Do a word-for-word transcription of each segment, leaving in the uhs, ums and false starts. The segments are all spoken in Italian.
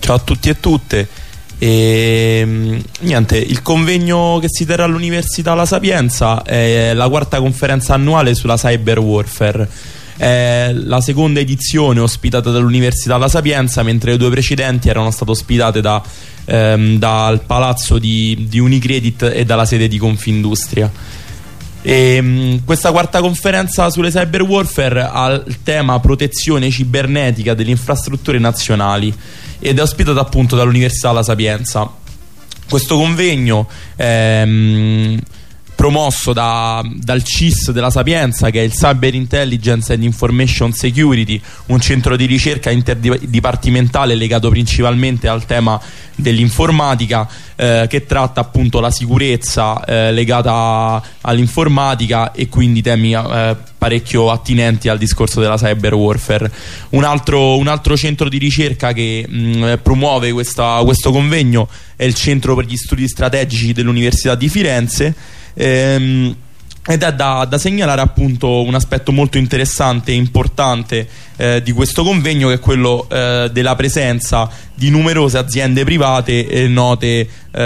ciao a tutti e tutte. E niente, il convegno che si terrà all'Università La Sapienza è la quarta conferenza annuale sulla cyber warfare. È la seconda edizione ospitata dall'Università La Sapienza, mentre le due precedenti erano state ospitate da, ehm, dal palazzo di, di Unicredit e dalla sede di Confindustria. E, mh, questa quarta conferenza sulle cyber warfare ha il tema protezione cibernetica delle infrastrutture nazionali ed è ospitata appunto dall'Università La Sapienza. Questo convegno è mh, promosso da, dal C I S della Sapienza, che è il Cyber Intelligence and Information Security, un centro di ricerca interdipartimentale legato principalmente al tema dell'informatica, eh, che tratta appunto la sicurezza eh, legata all'informatica e quindi temi eh, parecchio attinenti al discorso della cyber warfare. Un altro, un altro centro di ricerca che mh, promuove questa, questo convegno è il Centro per gli Studi Strategici dell'Università di Firenze. Ehm, ed è da, da segnalare appunto un aspetto molto interessante e importante eh, di questo convegno, che è quello eh, della presenza di numerose aziende private eh, note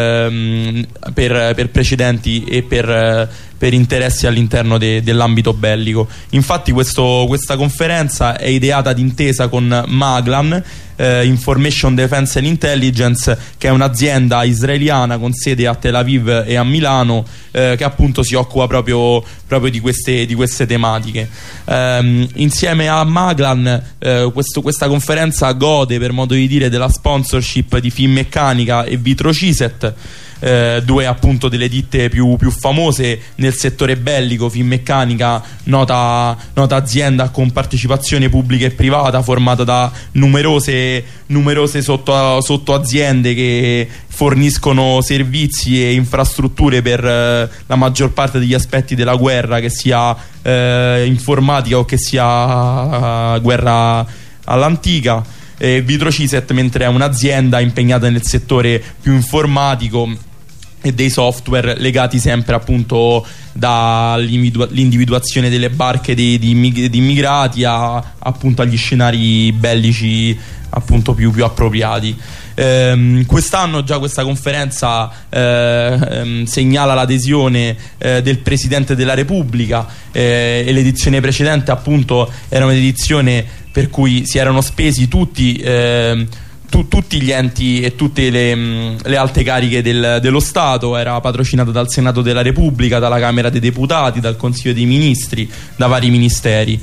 ehm, per, per precedenti e per, eh, per interessi all'interno de, dell'ambito bellico. Infatti questo, questa conferenza è ideata d'intesa con Maglan, eh, Information Defense and Intelligence, che è un'azienda israeliana con sede a Tel Aviv e a Milano, eh, che appunto si occupa proprio, proprio di, queste, di queste tematiche. Um, insieme a Maglan eh, questo, questa conferenza gode, per modo di dire, della sponsorship di Finmeccanica e Vitrociset, eh, due appunto delle ditte più, più famose nel settore bellico. Finmeccanica, nota, nota azienda con partecipazione pubblica e privata, formata da numerose, numerose sotto, sotto aziende che forniscono servizi e infrastrutture per eh, la maggior parte degli aspetti della guerra, che sia eh, informatica o che sia eh, guerra all'antica. eh, Vitrociset mentre è un'azienda impegnata nel settore più informatico e dei software legati sempre appunto dall'individuazione delle barche di, di, di immigrati a, appunto agli scenari bellici appunto più, più appropriati. Eh, quest'anno già questa conferenza eh, ehm, segnala l'adesione eh, del Presidente della Repubblica, eh, e l'edizione precedente appunto era un'edizione per cui si erano spesi tutti eh, tu, tutti gli enti e tutte le, mh, le alte cariche del, dello Stato. Era patrocinata dal Senato della Repubblica, dalla Camera dei Deputati, dal Consiglio dei Ministri, da vari ministeri.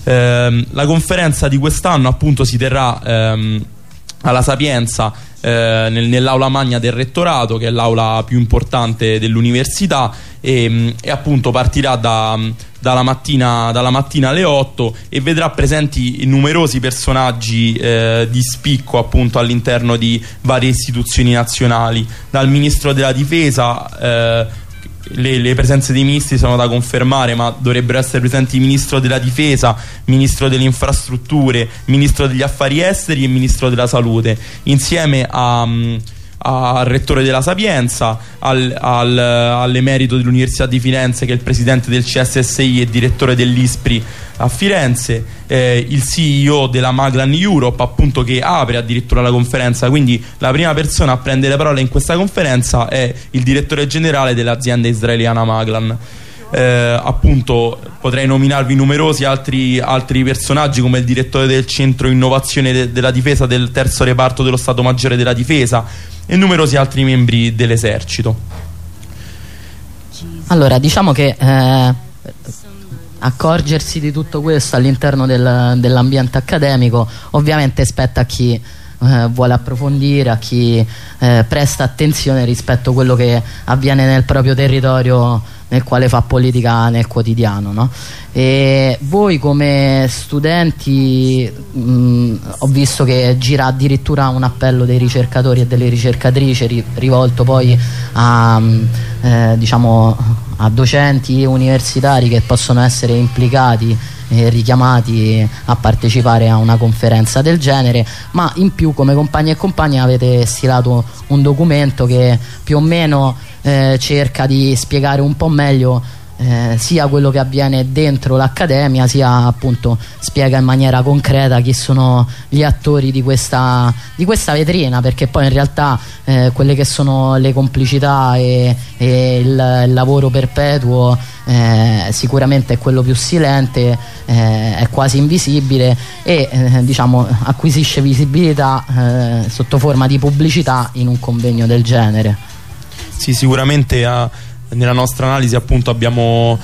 Eh, la conferenza di quest'anno appunto si terrà ehm, alla Sapienza, eh, nel, nell'aula magna del rettorato, che è l'aula più importante dell'università, e, e appunto partirà da, dalla, mattina, dalla mattina alle otto e vedrà presenti numerosi personaggi eh, di spicco appunto all'interno di varie istituzioni nazionali, dal Ministro della Difesa. eh, Le, le presenze dei ministri sono da confermare, ma dovrebbero essere presenti il Ministro della Difesa, Ministro delle Infrastrutture, Ministro degli Affari Esteri e Ministro della Salute, insieme a, al Rettore della Sapienza, al, al, all'emerito dell'Università di Firenze, che è il Presidente del C S S I e Direttore dell'ISPRI a Firenze, eh, il C E O della Maglan Europe appunto, che apre addirittura la conferenza. Quindi la prima persona a prendere la parola in questa conferenza è il direttore generale dell'azienda israeliana Maglan. Eh, appunto potrei nominarvi numerosi altri, altri personaggi, come il direttore del centro innovazione de della difesa del terzo reparto dello Stato Maggiore della Difesa e numerosi altri membri dell'esercito. Allora, diciamo che eh, accorgersi di tutto questo all'interno del, dell'ambiente accademico ovviamente spetta a chi eh, vuole approfondire, a chi eh, presta attenzione rispetto a quello che avviene nel proprio territorio, nel quale fa politica nel quotidiano, no? E voi come studenti, mh, ho visto che gira addirittura un appello dei ricercatori e delle ricercatrici ri rivolto poi a, eh, diciamo, a docenti universitari che possono essere implicati e richiamati a partecipare a una conferenza del genere, ma in più come compagni e compagni avete stilato un documento che più o meno eh, cerca di spiegare un po' meglio eh, sia quello che avviene dentro l'accademia, sia appunto spiega in maniera concreta chi sono gli attori di questa, di questa vetrina, perché poi in realtà eh, quelle che sono le complicità e, e il, il lavoro perpetuo eh, sicuramente è quello più silente, eh, è quasi invisibile e eh, diciamo acquisisce visibilità eh, sotto forma di pubblicità in un convegno del genere. Sì, sicuramente a nella nostra analisi appunto abbiamo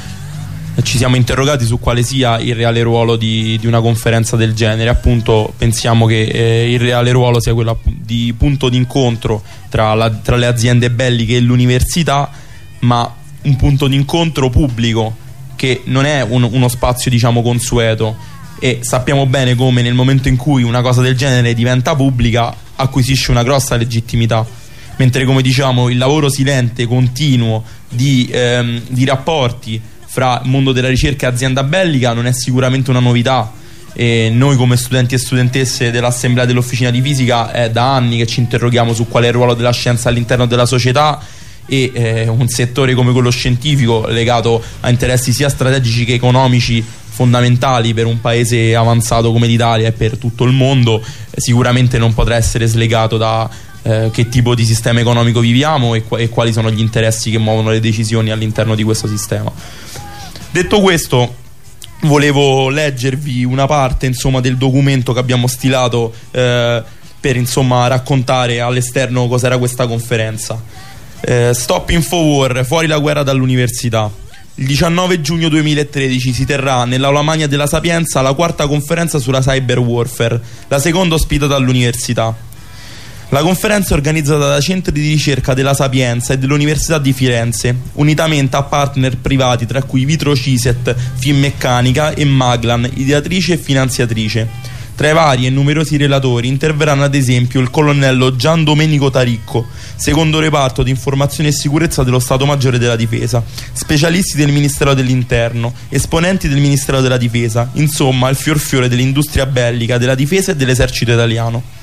ci siamo interrogati su quale sia il reale ruolo di, di una conferenza del genere. Appunto pensiamo che eh, il reale ruolo sia quello di punto d'incontro tra, la, tra le aziende belliche e l'università, ma un punto d'incontro pubblico che non è un, uno spazio diciamo consueto, e sappiamo bene come nel momento in cui una cosa del genere diventa pubblica acquisisce una grossa legittimità, mentre come diciamo il lavoro silente continuo di, ehm, di rapporti fra mondo della ricerca e azienda bellica non è sicuramente una novità, e noi come studenti e studentesse dell'assemblea dell'Officina di Fisica è da anni che ci interroghiamo su qual è il ruolo della scienza all'interno della società, e eh, un settore come quello scientifico legato a interessi sia strategici che economici fondamentali per un paese avanzato come l'Italia e per tutto il mondo eh, sicuramente non potrà essere slegato da Eh, che tipo di sistema economico viviamo e, e quali sono gli interessi che muovono le decisioni all'interno di questo sistema. Detto questo, volevo leggervi una parte insomma del documento che abbiamo stilato eh, per insomma raccontare all'esterno cos'era questa conferenza. eh, Stop Infowar, fuori la guerra dall'università. Il diciannove giugno duemilatredici si terrà nell'Aula Magna della Sapienza la quarta conferenza sulla cyber warfare, la seconda ospitata all'università. La conferenza è organizzata da centri di ricerca della Sapienza e dell'Università di Firenze, unitamente a partner privati tra cui Vitrociset, Finmeccanica e Maglan, ideatrice e finanziatrice. Tra i vari e numerosi relatori interverranno ad esempio il colonnello Gian Domenico Taricco, secondo reparto di informazione e sicurezza dello Stato Maggiore della Difesa, specialisti del Ministero dell'Interno, esponenti del Ministero della Difesa, insomma il fior fiore dell'industria bellica, della difesa e dell'esercito italiano.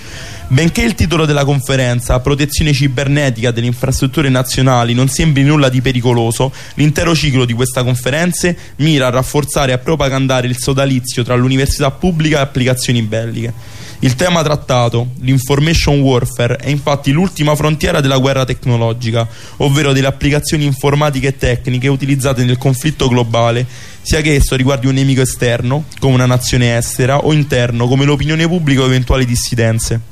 Benché il titolo della conferenza, protezione cibernetica delle infrastrutture nazionali, non sembri nulla di pericoloso, l'intero ciclo di questa conferenza mira a rafforzare e a propagandare il sodalizio tra l'università pubblica e applicazioni belliche. Il tema trattato, l'information warfare, è infatti l'ultima frontiera della guerra tecnologica, ovvero delle applicazioni informatiche e tecniche utilizzate nel conflitto globale, sia che esso riguardi un nemico esterno, come una nazione estera, o interno, come l'opinione pubblica o eventuali dissidenze.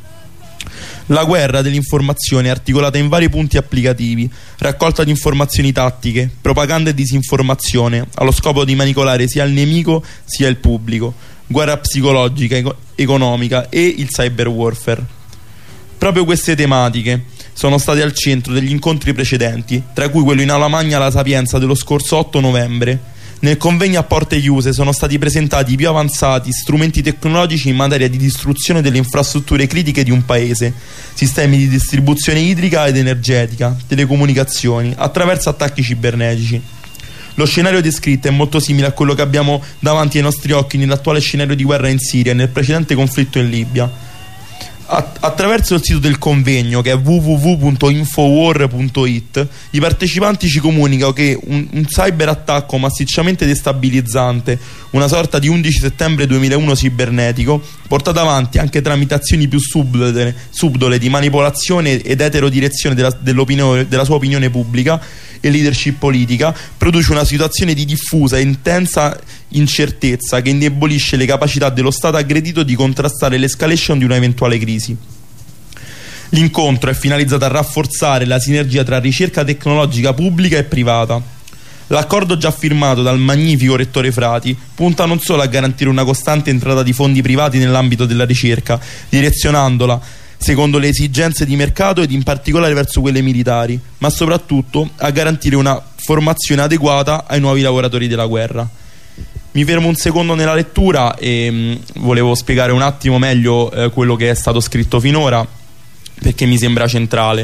La guerra dell'informazione è articolata in vari punti applicativi: raccolta di informazioni tattiche, propaganda e disinformazione, allo scopo di manipolare sia il nemico sia il pubblico, guerra psicologica, eco- economica e il cyber warfare. Proprio queste tematiche sono state al centro degli incontri precedenti, tra cui quello in Aula Magna alla Sapienza dello scorso otto novembre. Nel convegno a porte chiuse sono stati presentati i più avanzati strumenti tecnologici in materia di distruzione delle infrastrutture critiche di un paese, sistemi di distribuzione idrica ed energetica, telecomunicazioni, attraverso attacchi cibernetici. Lo scenario descritto è molto simile a quello che abbiamo davanti ai nostri occhi nell'attuale scenario di guerra in Siria e nel precedente conflitto in Libia. Attraverso il sito del convegno, che è w w w punto infowar punto i t, i partecipanti ci comunicano che un, un cyberattacco massicciamente destabilizzante, una sorta di undici settembre duemilauno cibernetico, portato avanti anche tramite azioni più subdole, subdole di manipolazione ed eterodirezione della, dell'opinione, della sua opinione pubblica e leadership politica, produce una situazione di diffusa e intensa incertezza che indebolisce le capacità dello Stato aggredito di contrastare l'escalation di una eventuale crisi. L'incontro è finalizzato a rafforzare la sinergia tra ricerca tecnologica pubblica e privata. L'accordo già firmato dal magnifico rettore Frati punta non solo a garantire una costante entrata di fondi privati nell'ambito della ricerca, direzionandola secondo le esigenze di mercato ed in particolare verso quelle militari, ma soprattutto a garantire una formazione adeguata ai nuovi lavoratori della guerra. Mi fermo un secondo nella lettura e mh, volevo spiegare un attimo meglio eh, quello che è stato scritto finora, perché mi sembra centrale.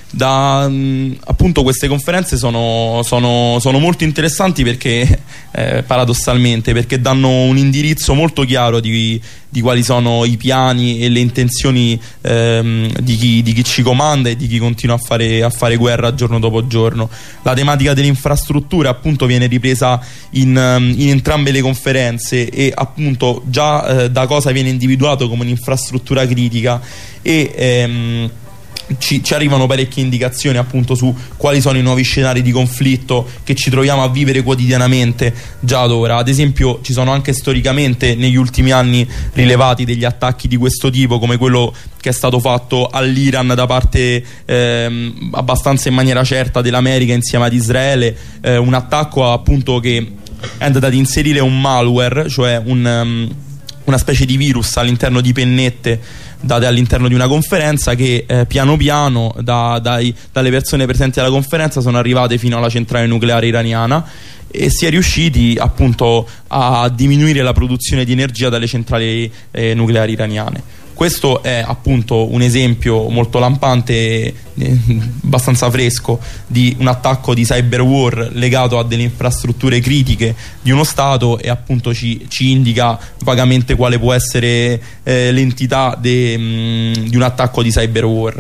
da, mh, appunto queste conferenze sono, sono, sono molto interessanti perché eh, paradossalmente perché danno un indirizzo molto chiaro di, di quali sono i piani e le intenzioni ehm, di, chi, di chi ci comanda e di chi continua a fare, a fare guerra giorno dopo giorno. La tematica delle infrastrutture appunto viene ripresa in, in entrambe le conferenze e appunto già eh, da cosa viene individuato come un'infrastruttura critica e ehm, Ci, ci arrivano parecchie indicazioni appunto su quali sono i nuovi scenari di conflitto che ci troviamo a vivere quotidianamente già ad ora. Ad esempio ci sono anche storicamente negli ultimi anni rilevati degli attacchi di questo tipo, come quello che è stato fatto all'Iran da parte ehm, abbastanza in maniera certa dell'America insieme ad Israele, eh, un attacco appunto che è andato ad inserire un malware, cioè un, um, una specie di virus all'interno di pennette date all'interno di una conferenza che eh, piano piano da, dai, dalle persone presenti alla conferenza sono arrivate fino alla centrale nucleare iraniana e si è riusciti appunto a diminuire la produzione di energia dalle centrali eh, nucleari iraniane. Questo è appunto un esempio molto lampante, eh, abbastanza fresco, di un attacco di cyber war legato a delle infrastrutture critiche di uno Stato e appunto ci, ci indica vagamente quale può essere eh, l'entità di un attacco di cyber war.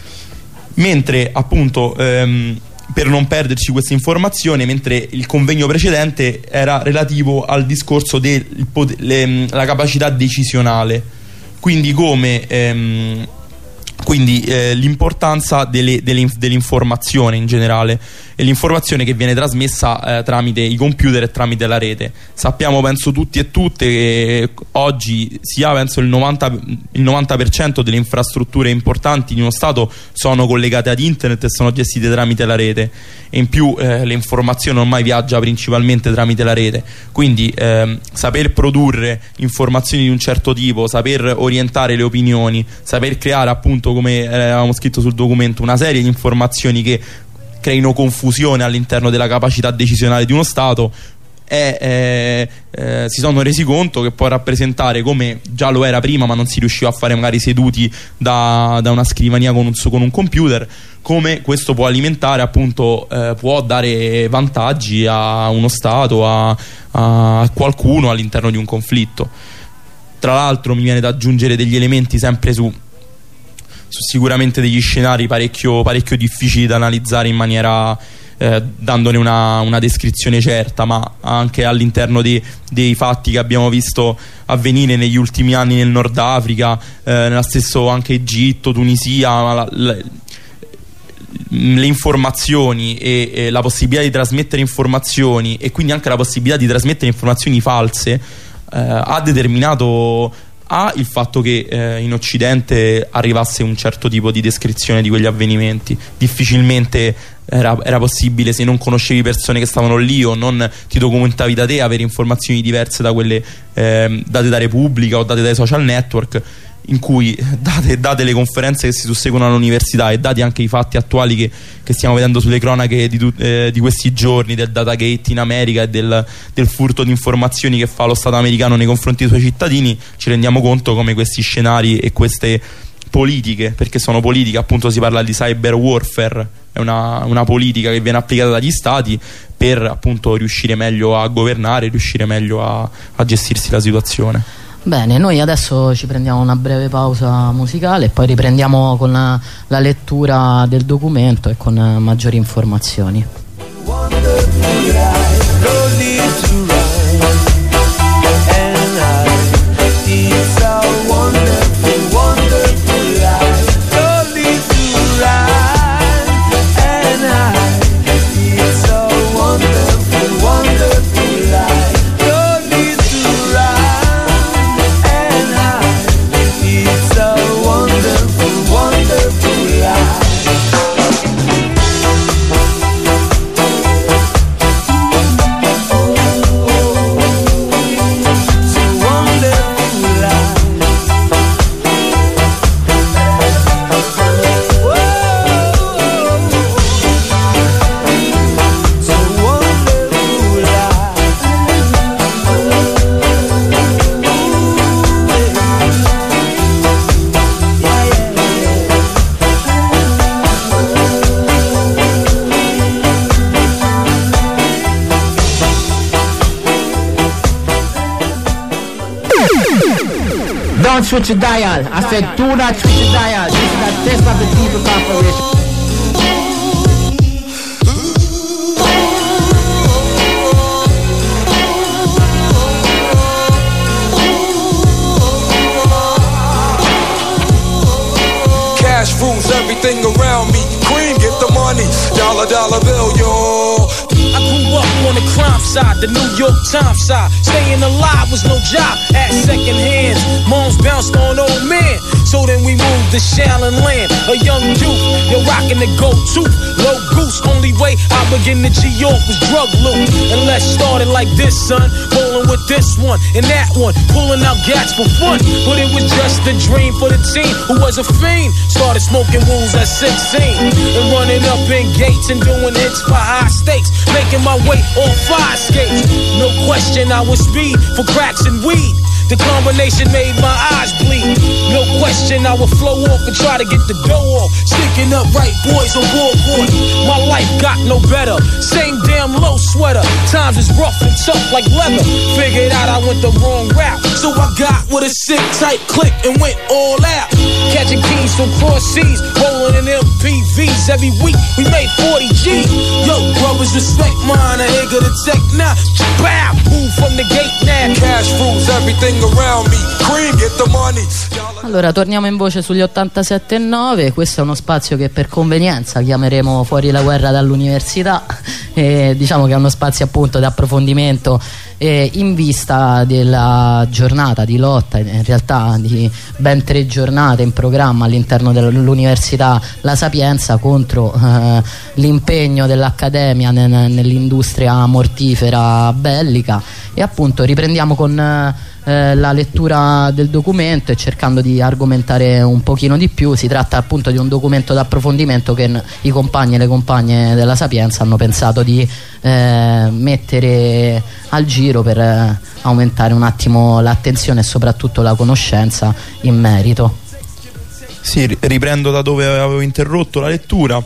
Mentre appunto ehm, per non perderci questa informazione, mentre il convegno precedente era relativo al discorso della capacità decisionale, quindi come ehm, quindi eh, l'importanza delle, delle, dell'informazione in generale e l'informazione che viene trasmessa eh, tramite i computer e tramite la rete. Sappiamo penso tutti e tutte che oggi sia penso il novanta, il novanta per cento delle infrastrutture importanti di uno Stato sono collegate ad internet e sono gestite tramite la rete, e in più eh, l'informazione ormai viaggia principalmente tramite la rete, quindi eh, saper produrre informazioni di un certo tipo, saper orientare le opinioni, saper creare appunto, come eh, avevamo scritto sul documento, una serie di informazioni che creino confusione all'interno della capacità decisionale di uno Stato, è, eh, eh, si sono resi conto che può rappresentare, come già lo era prima ma non si riusciva a fare magari seduti da, da una scrivania con un, con un computer, come questo può alimentare appunto, eh, può dare vantaggi a uno Stato, a, a qualcuno all'interno di un conflitto. Tra l'altro mi viene da aggiungere degli elementi sempre su su sicuramente degli scenari parecchio, parecchio difficili da analizzare in maniera eh, dandone una, una descrizione certa, ma anche all'interno dei, dei fatti che abbiamo visto avvenire negli ultimi anni nel Nord Africa, eh, nello stesso anche Egitto, Tunisia, la, la, le informazioni e, e la possibilità di trasmettere informazioni e quindi anche la possibilità di trasmettere informazioni false eh, ha determinato A, il fatto che eh, in Occidente arrivasse un certo tipo di descrizione di quegli avvenimenti. Difficilmente era, era possibile, se non conoscevi persone che stavano lì o non ti documentavi da te, avere informazioni diverse da quelle eh, date da Repubblica o date dai social network, in cui date, date le conferenze che si susseguono all'università e dati anche i fatti attuali che, che stiamo vedendo sulle cronache di, eh, di questi giorni, del Datagate in America e del, del furto di informazioni che fa lo Stato americano nei confronti dei suoi cittadini, ci rendiamo conto come questi scenari e queste politiche, perché sono politiche, appunto si parla di cyber warfare, è una, una politica che viene applicata dagli stati per appunto riuscire meglio a governare, riuscire meglio a, a gestirsi la situazione. Bene, noi adesso ci prendiamo una breve pausa musicale e poi riprendiamo con la, la lettura del documento e con uh, maggiori informazioni. switch your dial. I said do not switch your dial. This is the test of the People Corporation. Cash rules everything around me. Cream, get the money. Dollar, dollar bill, yo. I grew up on the crime side, the New York Times side. Staying alive was no job at second hands. Moms bounced on old men. So then we moved to Shaolin Land. A young youth, you're rocking the go-to. Low goose, only way I began to G-York was drug loot. And let's start it like this, son. Rolling with this one and that one. Pulling out gats for fun. But it was just a dream for the team who was a fiend. Started smoking wools at sixteen. And running up in gates and doing hits for high stakes. Making my way on fire skates. No question I was speed for cracks and weed. The combination made my eyes bleed. No question I would flow off and try to get the dough off. Sticking up right boys on board. My life got no better. Same damn low sweater. Times is rough and tough like leather. Figured out I went the wrong route. So I got with a sick tight click and went all out. Catching keys from cross seas. Rolling in M P Vs every week. We made forty G. Yo, brothers respect mine. I ain't gonna tech now. Bow, move from the gate now. Cash rules everything around me. Cream, get the money. Allora torniamo in voce sugli ottantasette e nove. Questo è uno spazio che per convenienza chiameremo Fuori la guerra dall'università. E diciamo che è uno spazio appunto di approfondimento eh, in vista della giornata di lotta, in realtà di ben tre giornate in programma all'interno dell'università La Sapienza contro eh, l'impegno dell'Accademia nell'industria mortifera bellica. E appunto riprendiamo con eh, la lettura del documento e cercando di argomentare un pochino di più. Si tratta appunto di un documento d'approfondimento che i compagni e le compagne della Sapienza hanno pensato di eh, mettere al giro per eh, aumentare un attimo l'attenzione e soprattutto la conoscenza in merito. Sì, riprendo da dove avevo interrotto la lettura.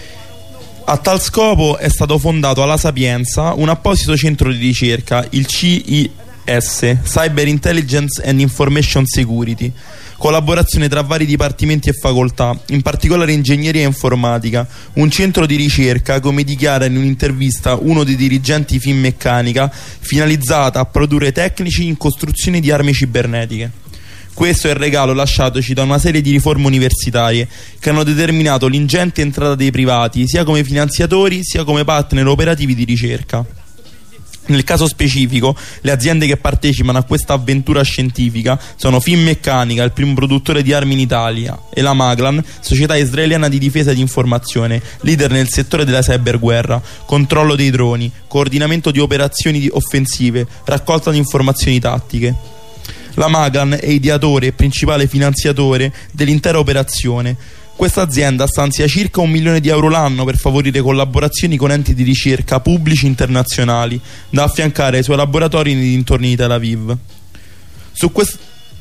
A tal scopo è stato fondato alla Sapienza un apposito centro di ricerca, il C I S, Cyber Intelligence and Information Security, collaborazione tra vari dipartimenti e facoltà, in particolare ingegneria e informatica, un centro di ricerca, come dichiara in un'intervista uno dei dirigenti Finmeccanica, finalizzata a produrre tecnici in costruzione di armi cibernetiche. Questo è il regalo lasciatoci da una serie di riforme universitarie che hanno determinato l'ingente entrata dei privati sia come finanziatori sia come partner operativi di ricerca. Nel caso specifico, le aziende che partecipano a questa avventura scientifica sono Finmeccanica, il primo produttore di armi in Italia, e la Maglan, società israeliana di difesa e di informazione, leader nel settore della cyberguerra, controllo dei droni, coordinamento di operazioni offensive, raccolta di informazioni tattiche. La Maglan è ideatore e principale finanziatore dell'intera operazione. Questa azienda stanzia circa un milione di euro l'anno per favorire collaborazioni con enti di ricerca pubblici internazionali da affiancare ai suoi laboratori nei dintorni di Tel Aviv. Su questo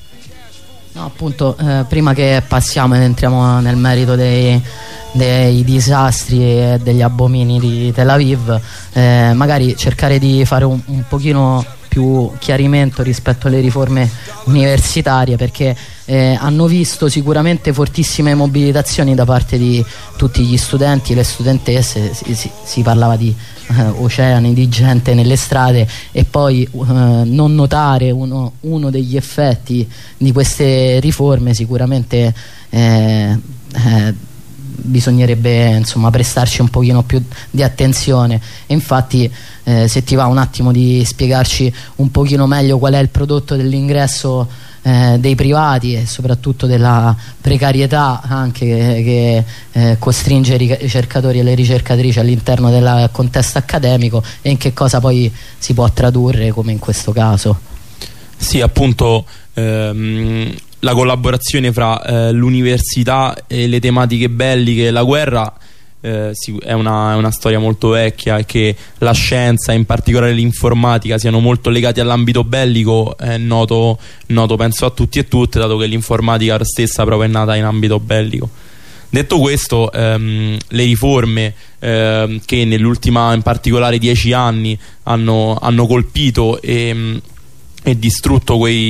no, appunto eh, prima che passiamo ed entriamo nel merito dei, dei disastri e degli abomini di Tel Aviv, eh, magari cercare di fare un, un pochino più chiarimento rispetto alle riforme universitarie, perché eh, hanno visto sicuramente fortissime mobilitazioni da parte di tutti gli studenti e le studentesse. Si, si, si parlava di eh, oceani di gente nelle strade, e poi eh, non notare uno, uno degli effetti di queste riforme sicuramente eh, eh, bisognerebbe insomma prestarci un pochino più di attenzione. E infatti eh, se ti va un attimo di spiegarci un pochino meglio qual è il prodotto dell'ingresso eh, dei privati e soprattutto della precarietà anche che, che eh, costringe i ricercatori e le ricercatrici all'interno del contesto accademico, e in che cosa poi si può tradurre come in questo caso. Sì, appunto ehm, la collaborazione fra eh, l'università e le tematiche belliche. La guerra eh, è, una, è una storia molto vecchia, e che la scienza, in particolare l'informatica, siano molto legati all'ambito bellico è noto, noto penso a tutti e tutte, dato che l'informatica stessa proprio è nata in ambito bellico. Detto questo, ehm, le riforme ehm, che nell'ultima, in particolare dieci anni hanno, hanno colpito e, e distrutto quei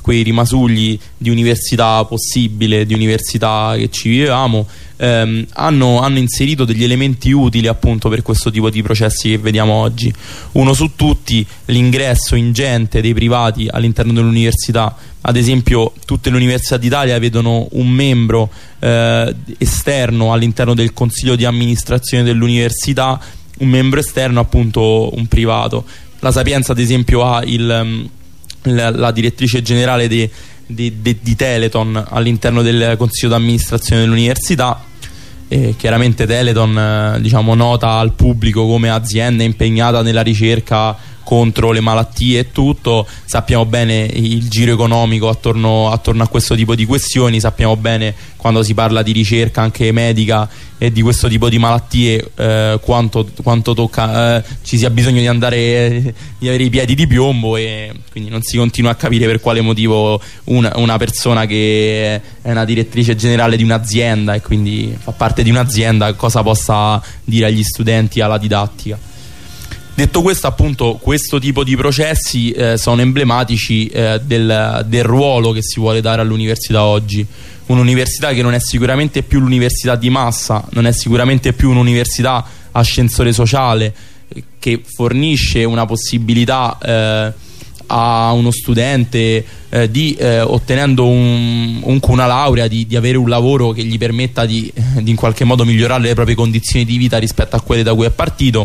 quei rimasugli di università possibile, di università che ci vivevamo, ehm, hanno, hanno inserito degli elementi utili appunto per questo tipo di processi che vediamo oggi. Uno su tutti, l'ingresso ingente dei privati all'interno dell'università. Ad esempio, tutte le università d'Italia vedono un membro eh, esterno all'interno del consiglio di amministrazione dell'università, un membro esterno appunto un privato. La Sapienza ad esempio ha il, la, la direttrice generale de, de, de, di Teleton all'interno del consiglio di amministrazione dell'università. E chiaramente Teleton, eh, diciamo, nota al pubblico come azienda impegnata nella ricerca contro le malattie e tutto. Sappiamo bene il giro economico attorno, attorno a questo tipo di questioni, sappiamo bene quando si parla di ricerca anche medica e di questo tipo di malattie eh, quanto, quanto tocca, eh, ci sia bisogno di andare eh, di avere i piedi di piombo, e quindi non si continua a capire per quale motivo una, una persona che è una direttrice generale di un'azienda e quindi fa parte di un'azienda cosa possa dire agli studenti, alla didattica. Detto questo, appunto, questo tipo di processi eh, sono emblematici eh, del, del ruolo che si vuole dare all'università oggi. Un'università che non è sicuramente più l'università di massa, non è sicuramente più un'università ascensore sociale eh, che fornisce una possibilità eh, a uno studente eh, di, eh, ottenendo un, un, una laurea, di, di avere un lavoro che gli permetta di, di in qualche modo migliorare le proprie condizioni di vita rispetto a quelle da cui è partito.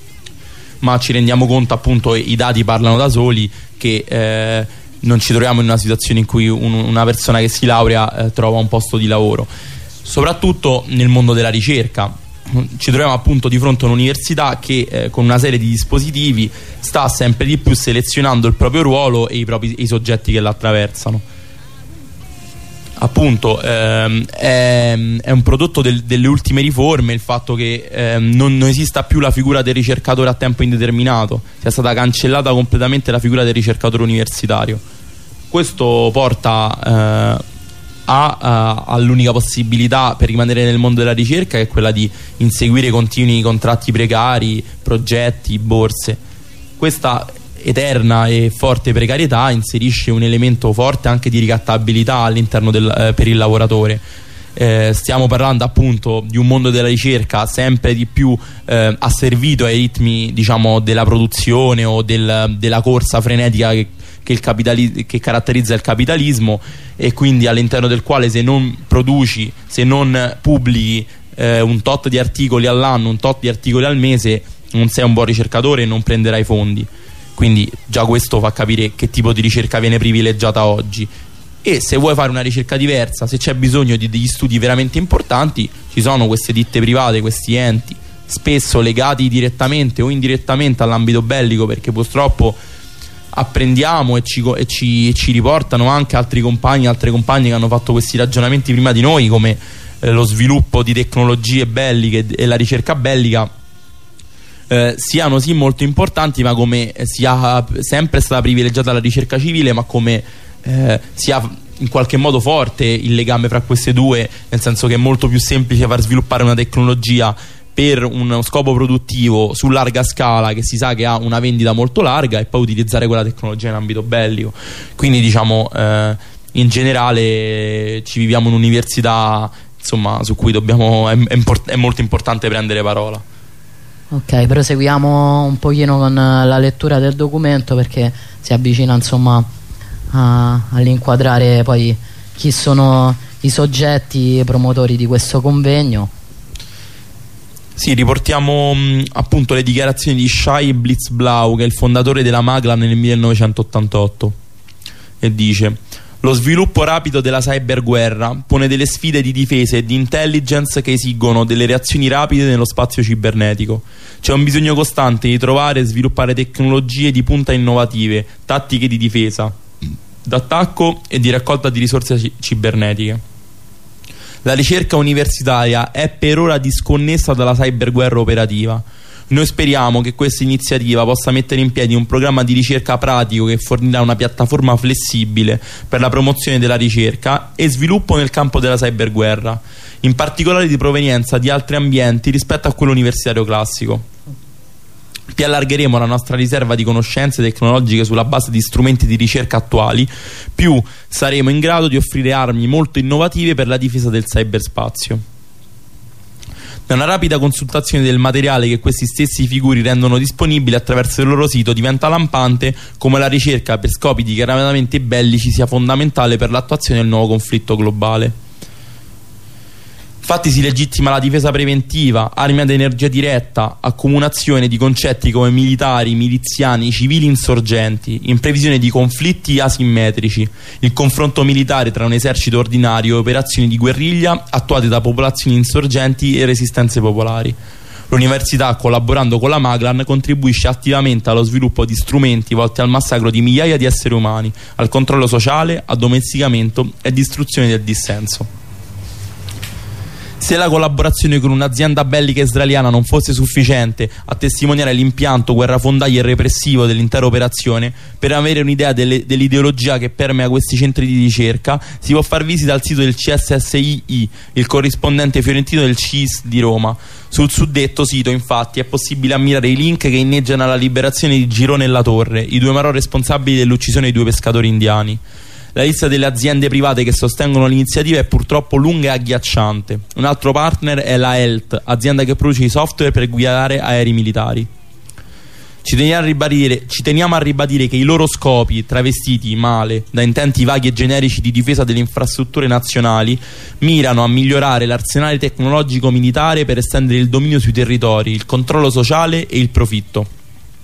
Ma ci rendiamo conto, appunto, i dati parlano da soli, che eh, non ci troviamo in una situazione in cui un, una persona che si laurea eh, trova un posto di lavoro, soprattutto nel mondo della ricerca. Ci troviamo appunto di fronte a un'università che eh, con una serie di dispositivi sta sempre di più selezionando il proprio ruolo e i, propri, i soggetti che la attraversano. Appunto ehm, è, è un prodotto del, delle ultime riforme il fatto che ehm, non, non esista più la figura del ricercatore a tempo indeterminato, sia stata cancellata completamente la figura del ricercatore universitario. Questo porta eh, a, a, all'unica possibilità per rimanere nel mondo della ricerca, che è quella di inseguire continui contratti precari, progetti, borse. Questa eterna e forte precarietà inserisce un elemento forte anche di ricattabilità all'interno del, eh, per il lavoratore. Eh, stiamo parlando appunto di un mondo della ricerca sempre di più eh, asservito ai ritmi, diciamo, della produzione o del, della corsa frenetica che, che, il capitali- che caratterizza il capitalismo, e quindi all'interno del quale se non produci, se non pubblichi eh, un tot di articoli all'anno, un tot di articoli al mese, non sei un buon ricercatore e non prenderai fondi. Quindi già questo fa capire che tipo di ricerca viene privilegiata oggi. E se vuoi fare una ricerca diversa, se c'è bisogno di degli studi veramente importanti, ci sono queste ditte private, questi enti, spesso legati direttamente o indirettamente all'ambito bellico, perché purtroppo apprendiamo e ci, e ci, e ci riportano anche altri compagni, altre compagne che hanno fatto questi ragionamenti prima di noi, come eh, lo sviluppo di tecnologie belliche e la ricerca bellica Eh, siano sì molto importanti, ma come sia sempre stata privilegiata la ricerca civile, ma come eh, sia in qualche modo forte il legame fra queste due, nel senso che è molto più semplice far sviluppare una tecnologia per uno scopo produttivo su larga scala, che si sa che ha una vendita molto larga, e poi utilizzare quella tecnologia in ambito bellico. Quindi diciamo eh, in generale ci viviamo in un'università, insomma, su cui dobbiamo è, è, import- è molto importante prendere parola. Ok, proseguiamo un pochino con la lettura del documento, perché si avvicina, insomma, a, all'inquadrare poi chi sono i soggetti promotori di questo convegno. Sì, riportiamo mh, appunto le dichiarazioni di Shai Blitzblau, che è il fondatore della Magla nel millenovecentottantotto, e dice: lo sviluppo rapido della cyberguerra pone delle sfide di difesa e di intelligence che esigono delle reazioni rapide nello spazio cibernetico. C'è un bisogno costante di trovare e sviluppare tecnologie di punta innovative, tattiche di difesa, d'attacco e di raccolta di risorse c- cibernetiche. La ricerca universitaria è per ora disconnessa dalla cyberguerra operativa. Noi speriamo che questa iniziativa possa mettere in piedi un programma di ricerca pratico che fornirà una piattaforma flessibile per la promozione della ricerca e sviluppo nel campo della cyberguerra, in particolare di provenienza di altri ambienti rispetto a quello universitario classico. più allargheremo la nostra riserva di conoscenze tecnologiche sulla base di strumenti di ricerca attuali, più saremo in grado di offrire armi molto innovative per la difesa del cyberspazio. Da una rapida consultazione del materiale che questi stessi figuri rendono disponibile attraverso il loro sito diventa lampante come la ricerca per scopi dichiaratamente bellici sia fondamentale per l'attuazione del nuovo conflitto globale. Infatti si legittima la difesa preventiva, armi ad energia diretta, accomunazione di concetti come militari, miliziani, civili insorgenti, in previsione di conflitti asimmetrici, il confronto militare tra un esercito ordinario e operazioni di guerriglia attuate da popolazioni insorgenti e resistenze popolari. L'università, collaborando con la Maglan, contribuisce attivamente allo sviluppo di strumenti volti al massacro di migliaia di esseri umani, al controllo sociale, addomesticamento e distruzione del dissenso. Se la collaborazione con un'azienda bellica israeliana non fosse sufficiente a testimoniare l'impianto guerrafondaio e repressivo dell'intera operazione, per avere un'idea delle, dell'ideologia che permea questi centri di ricerca, si può far visita al sito del C S S I I, il corrispondente fiorentino del C I S di Roma. Sul suddetto sito, infatti, è possibile ammirare i link che inneggiano alla liberazione di Girone e La Torre, i due marò responsabili dell'uccisione di due pescatori indiani. La lista delle aziende private che sostengono l'iniziativa è purtroppo lunga e agghiacciante. Un altro partner è la E L T, azienda che produce i software per guidare aerei militari. Ci teniamo a ribadire, ci teniamo a ribadire che i loro scopi, travestiti male da intenti vaghi e generici di difesa delle infrastrutture nazionali, mirano a migliorare l'arsenale tecnologico militare per estendere il dominio sui territori, il controllo sociale e il profitto.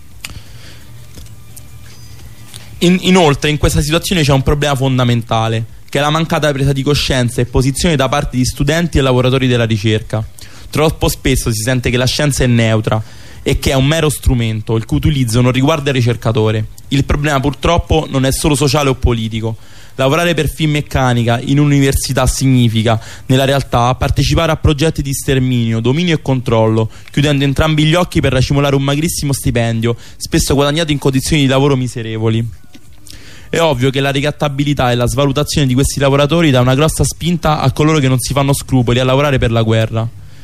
In, inoltre in questa situazione c'è un problema fondamentale, che è la mancata presa di coscienza e posizione da parte di studenti e lavoratori della ricerca. Troppo spesso si sente che la scienza è neutra e che è un mero strumento, il cui utilizzo non riguarda il ricercatore. Il problema purtroppo non è solo sociale o politico. Lavorare per Finmeccanica in un'università significa, nella realtà, partecipare a progetti di sterminio, dominio e controllo, chiudendo entrambi gli occhi per racimolare un magrissimo stipendio, spesso guadagnato in condizioni di lavoro miserevoli. È ovvio che la ricattabilità e la svalutazione di questi lavoratori dà una grossa spinta a coloro che non si fanno scrupoli a lavorare per la guerra.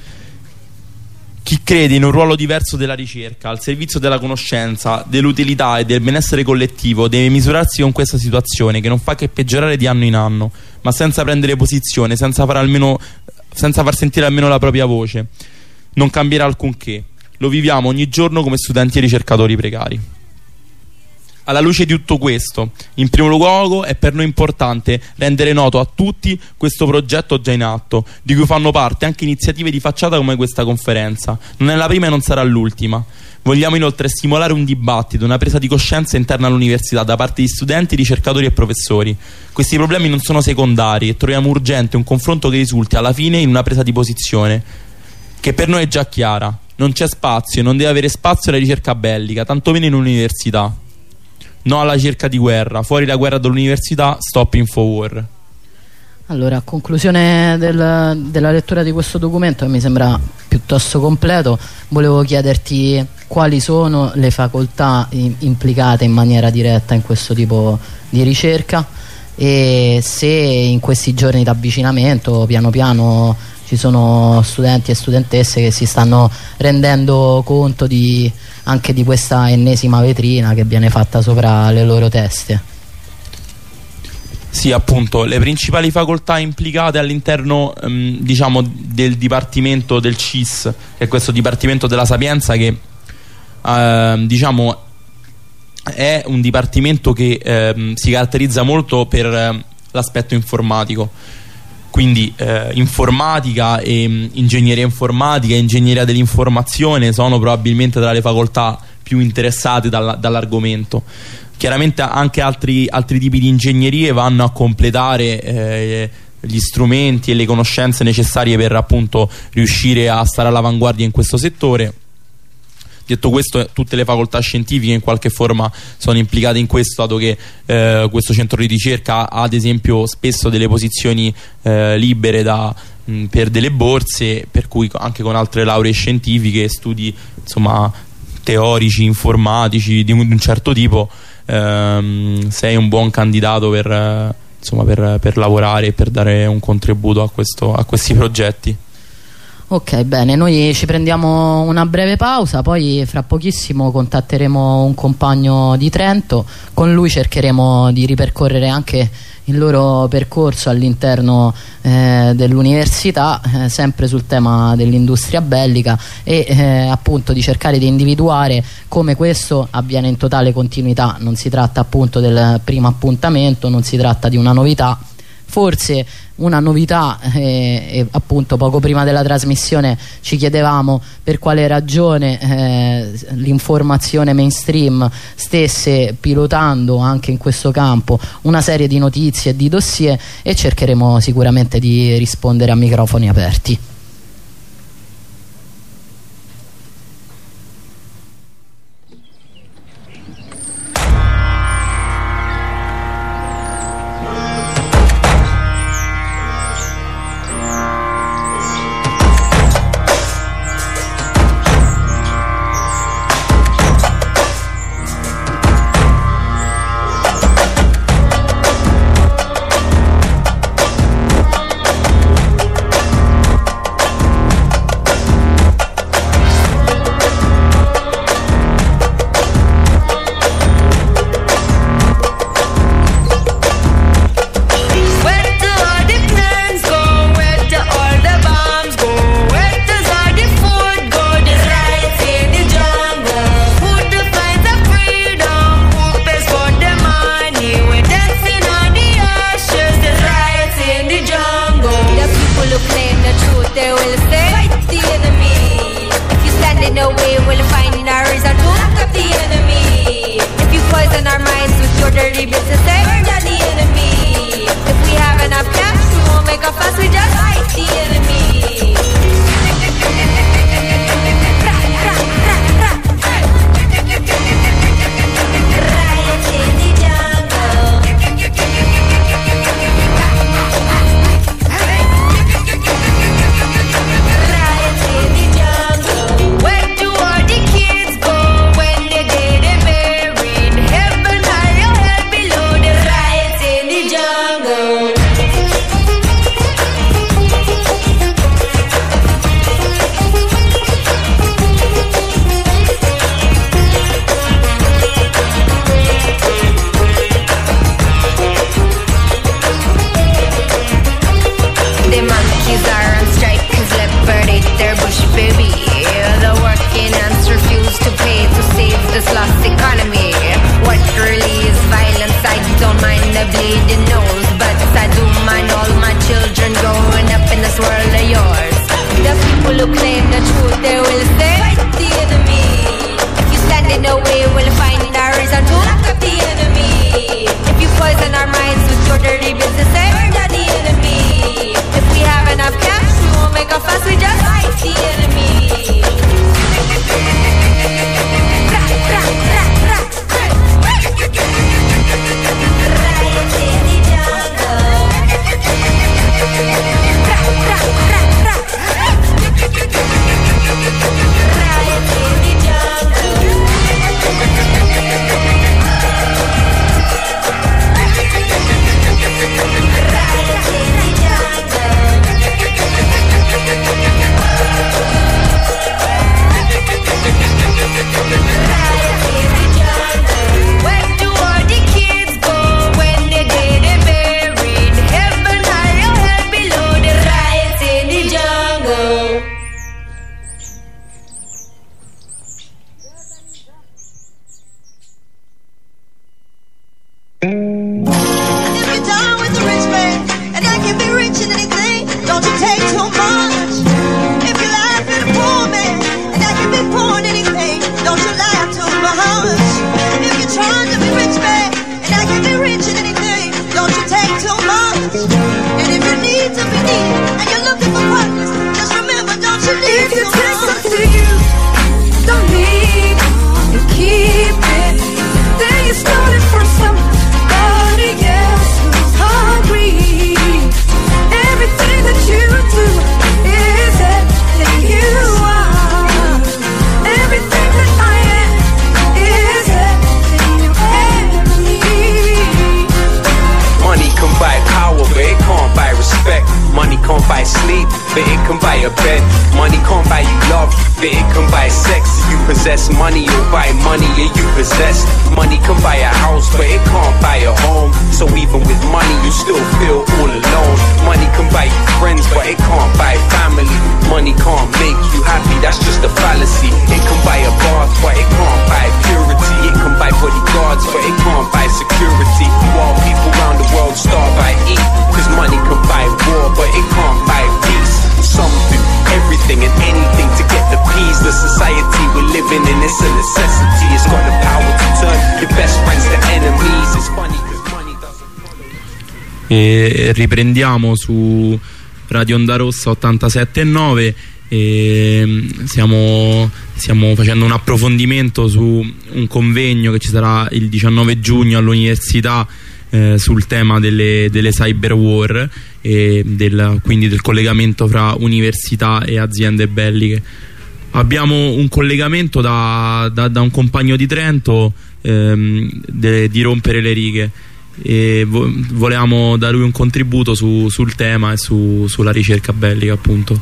Chi crede in un ruolo diverso della ricerca, al servizio della conoscenza, dell'utilità e del benessere collettivo, deve misurarsi con questa situazione che non fa che peggiorare di anno in anno, ma senza prendere posizione, senza far, almeno, senza far sentire almeno la propria voce. Non cambierà alcunché. Lo viviamo ogni giorno come studenti e ricercatori precari. Alla luce di tutto questo, in primo luogo è per noi importante rendere noto a tutti questo progetto già in atto, di cui fanno parte anche iniziative di facciata come questa conferenza. Non è la prima e non sarà l'ultima. Vogliamo inoltre stimolare un dibattito, una presa di coscienza interna all'università da parte di studenti, ricercatori e professori. Questi problemi non sono secondari e troviamo urgente un confronto che risulti alla fine in una presa di posizione, che per noi è già chiara. Non c'è spazio e non deve avere spazio la ricerca bellica, tantomeno in un'università. No alla ricerca di guerra, fuori la guerra dall'università, stop Infowar. Allora, a conclusione del, della lettura di questo documento, che mi sembra piuttosto completo, volevo chiederti quali sono le facoltà in, implicate in maniera diretta in questo tipo di ricerca e se in questi giorni di avvicinamento piano piano ci sono studenti e studentesse che si stanno rendendo conto di, anche di questa ennesima vetrina che viene fatta sopra le loro teste. Sì, appunto, le principali facoltà implicate all'interno ehm, diciamo del dipartimento del C I S, che è questo dipartimento della Sapienza che ehm, diciamo è un dipartimento che ehm, si caratterizza molto per ehm, l'aspetto informatico. Quindi eh, informatica e mh, ingegneria informatica e ingegneria dell'informazione sono probabilmente tra le facoltà più interessate dall- dall'argomento. Chiaramente anche altri, altri tipi di ingegnerie vanno a completare eh, gli strumenti e le conoscenze necessarie per appunto riuscire a stare all'avanguardia in questo settore. Detto questo, tutte le facoltà scientifiche in qualche forma sono implicate in questo, dato che eh, questo centro di ricerca ha ad esempio spesso delle posizioni eh, libere da, mh, per delle borse, per cui anche con altre lauree scientifiche, studi insomma teorici, informatici di un, di un certo tipo, ehm, sei un buon candidato per, eh, insomma, per, per lavorare e per dare un contributo a, questo, a questi progetti. Ok, bene, noi ci prendiamo una breve pausa, poi fra pochissimo contatteremo un compagno di Trento, con lui cercheremo di ripercorrere anche il loro percorso all'interno eh, dell'università, eh, sempre sul tema dell'industria bellica e eh, appunto di cercare di individuare come questo avviene in totale continuità. Non si tratta appunto del primo appuntamento, non si tratta di una novità. Forse una novità, eh, e appunto poco prima della trasmissione ci chiedevamo per quale ragione eh, l'informazione mainstream stesse pilotando anche in questo campo una serie di notizie e di dossier, e cercheremo sicuramente di rispondere a microfoni aperti. Money can't buy sleep, but it can buy a bed. Money can't buy you love, but it can buy sex. You possess money, you'll buy money, yeah, you possess. Money can buy a house, but it can't buy a home. So even with money, you still feel all alone. Money can buy you friends, but it can't buy family. Money can't make you happy, that's just a fallacy. It can buy a bath, but it can't buy purity. It can buy bodyguards, but it can't buy security. While people around the world starve, I eat. Cause money can buy war, but it can't buy peace. Some do everything and anything to get the peace. The society we're living in is a necessity. It's got the power to turn your best friends to enemies. It's funny cause money doesn't... E riprendiamo su Radio Onda Rossa ottantasette e nove. E stiamo, stiamo facendo un approfondimento su un convegno che ci sarà il diciannove giugno all'università eh, sul tema delle, delle cyber war e del, quindi del collegamento fra università e aziende belliche. Abbiamo un collegamento da, da, da un compagno di Trento ehm, de, di Rompere le righe, e vo volevamo da lui un contributo su, sul tema e su, sulla ricerca bellica, appunto.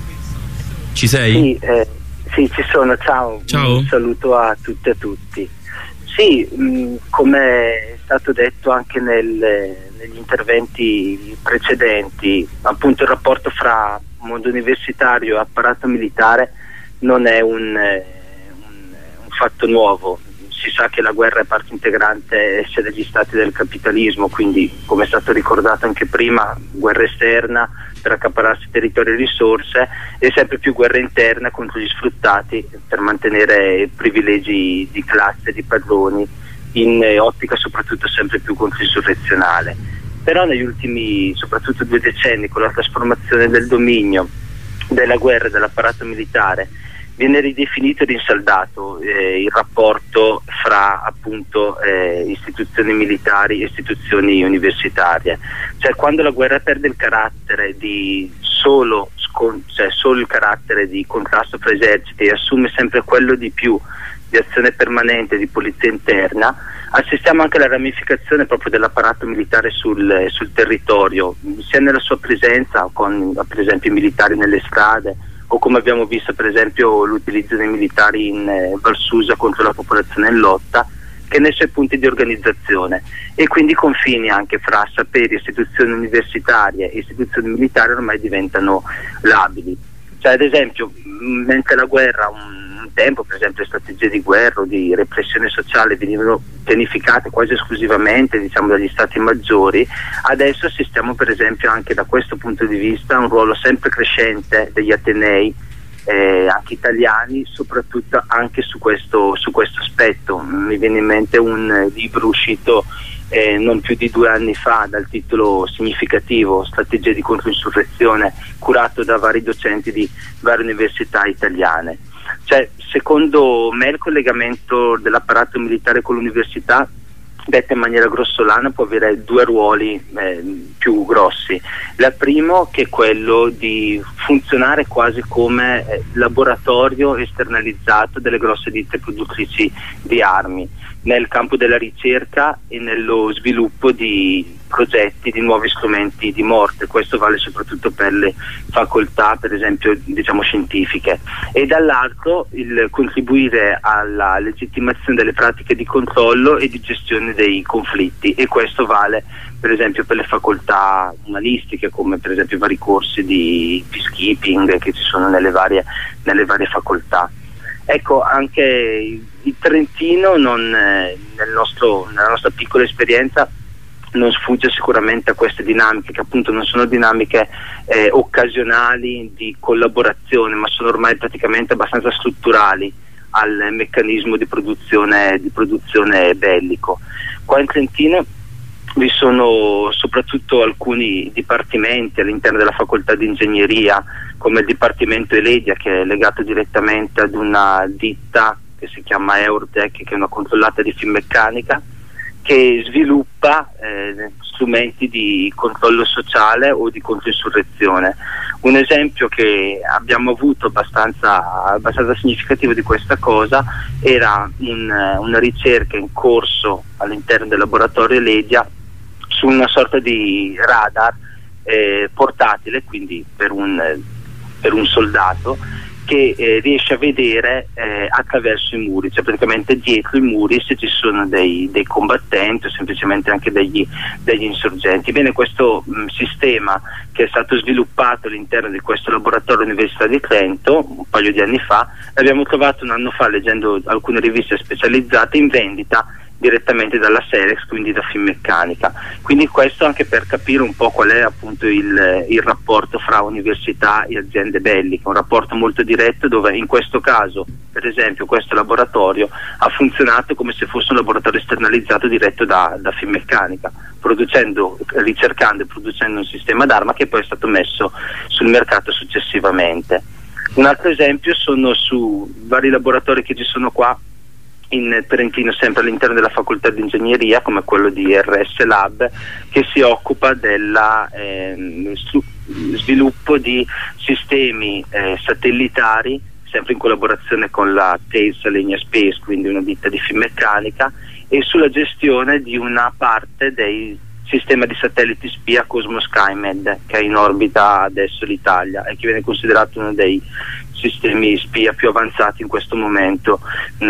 Ci sei? Sì, eh, sì, ci sono, ciao. Ciao. Un saluto a tutte e a tutti. Sì, mh, come è stato detto anche nel, negli interventi precedenti, appunto il rapporto fra mondo universitario e apparato militare non è un, eh, un, un fatto nuovo. Si sa che la guerra è parte integrante sia degli stati del capitalismo, quindi come è stato ricordato anche prima, guerra esterna per accaparrarsi territori e risorse, e sempre più guerra interna contro gli sfruttati per mantenere privilegi di classe, di padroni, in ottica soprattutto sempre più controinsurrezionale. Però negli ultimi soprattutto due decenni, con la trasformazione del dominio, della guerra e dell'apparato militare, viene ridefinito e rinsaldato eh, il rapporto fra appunto eh, istituzioni militari e istituzioni universitarie. Cioè, quando la guerra perde il carattere di solo, cioè, solo il carattere di contrasto fra eserciti e assume sempre quello di più di azione permanente, di polizia interna, assistiamo anche alla ramificazione proprio dell'apparato militare sul, sul territorio, sia nella sua presenza con per esempio i militari nelle strade, o come abbiamo visto per esempio l'utilizzo dei militari in eh, Valsusa contro la popolazione in lotta, che nei suoi punti di organizzazione, e quindi i confini anche fra saperi, istituzioni universitarie e istituzioni militari ormai diventano labili. Cioè, ad esempio, mentre la guerra un, un tempo, per esempio le strategie di guerra o di repressione sociale venivano pianificate quasi esclusivamente, diciamo, dagli stati maggiori, adesso assistiamo per esempio anche da questo punto di vista a un ruolo sempre crescente degli atenei, eh, anche italiani, soprattutto anche su questo, su questo aspetto. Mi viene in mente un libro uscito Eh, non più di due anni fa dal titolo significativo Strategie di controinsurrezione, curato da vari docenti di varie università italiane. Cioè, secondo me il collegamento dell'apparato militare con l'università, detta in maniera grossolana, può avere due ruoli eh, più grossi. Il primo, che è quello di funzionare quasi come eh, laboratorio esternalizzato delle grosse ditte produttrici di armi nel campo della ricerca e nello sviluppo di progetti di nuovi strumenti di morte. Questo vale soprattutto per le facoltà, per esempio, diciamo scientifiche, e dall'altro il contribuire alla legittimazione delle pratiche di controllo e di gestione dei conflitti, e questo vale per esempio per le facoltà umanistiche, come per esempio i vari corsi di peacekeeping che ci sono nelle varie, nelle varie facoltà. Ecco, anche il Trentino non, eh, nel nostro, nella nostra piccola esperienza non sfugge sicuramente a queste dinamiche, che appunto non sono dinamiche eh, occasionali di collaborazione, ma sono ormai praticamente abbastanza strutturali al meccanismo di produzione, di produzione bellico. Qua in Trentino vi sono soprattutto alcuni dipartimenti all'interno della facoltà di ingegneria, come il dipartimento Eledia, che è legato direttamente ad una ditta che si chiama Eurotech, che è una controllata di Finmeccanica, che sviluppa eh, strumenti di controllo sociale o di controinsurrezione. Un esempio che abbiamo avuto abbastanza, abbastanza significativo di questa cosa era un, una ricerca in corso all'interno del laboratorio Eledia su una sorta di radar eh, portatile, quindi per un, per un soldato che eh, riesce a vedere eh, attraverso i muri, cioè praticamente dietro i muri se ci sono dei, dei combattenti o semplicemente anche degli, degli insorgenti. Bene, questo mh, sistema che è stato sviluppato all'interno di questo laboratorio all'Università di Trento un paio di anni fa, l'abbiamo trovato un anno fa leggendo alcune riviste specializzate in vendita direttamente dalla Selex, quindi da Finmeccanica. Quindi questo anche per capire un po' qual è appunto il, il rapporto fra università e aziende belliche, un rapporto molto diretto dove in questo caso, per esempio, questo laboratorio ha funzionato come se fosse un laboratorio esternalizzato diretto da, da Finmeccanica, producendo, ricercando e producendo un sistema d'arma che poi è stato messo sul mercato successivamente. Un altro esempio sono su vari laboratori che ci sono qua in Trentino, sempre all'interno della facoltà di ingegneria, come quello di R S Lab, che si occupa del eh, sviluppo di sistemi eh, satellitari, sempre in collaborazione con la Thales Alenia Space, quindi una ditta di Finmeccanica, e sulla gestione di una parte dei sistema di satelliti spia Cosmo SkyMed, che è in orbita adesso l'Italia e che viene considerato uno dei sistemi spia più avanzati in questo momento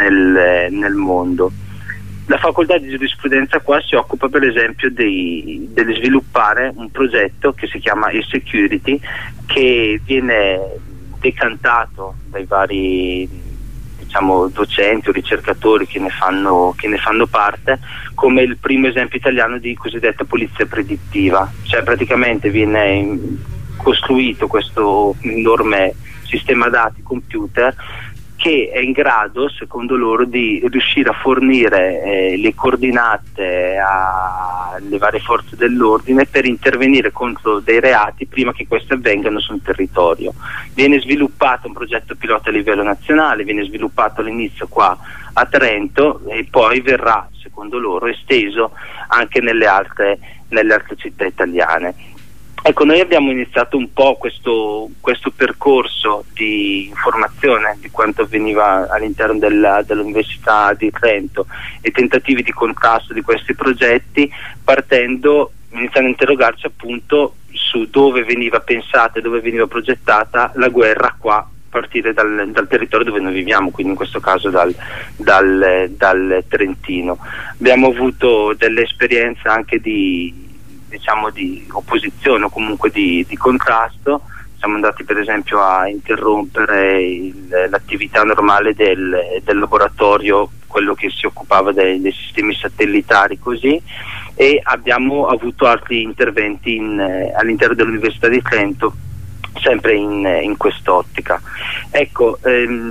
nel, nel mondo. La facoltà di giurisprudenza qua si occupa per esempio di, di sviluppare un progetto che si chiama e-Security, che viene decantato dai vari, diciamo, docenti o ricercatori che ne fanno, che ne fanno parte, come il primo esempio italiano di cosiddetta polizia predittiva. Cioè praticamente viene costruito questo enorme sistema dati computer che è in grado, secondo loro, di riuscire a fornire eh, le coordinate alle varie forze dell'ordine per intervenire contro dei reati prima che questi avvengano sul territorio. Viene sviluppato un progetto pilota a livello nazionale, viene sviluppato all'inizio qua a Trento e poi verrà, secondo loro, esteso anche nelle altre, nelle altre città italiane. Ecco, noi abbiamo iniziato un po' questo, questo percorso di informazione di quanto avveniva all'interno della, dell'Università di Trento e tentativi di contrasto di questi progetti, partendo, iniziando a interrogarci appunto su dove veniva pensata e dove veniva progettata la guerra qua, a partire dal, dal territorio dove noi viviamo, quindi in questo caso dal, dal, dal Trentino. Abbiamo avuto delle esperienze anche di diciamo di opposizione o comunque di, di contrasto. Siamo andati per esempio a interrompere il, l'attività normale del, del laboratorio, quello che si occupava dei, dei sistemi satellitari, così, e abbiamo avuto altri interventi in, eh, all'interno dell'Università di Trento, sempre in, in quest'ottica. Ecco, ehm,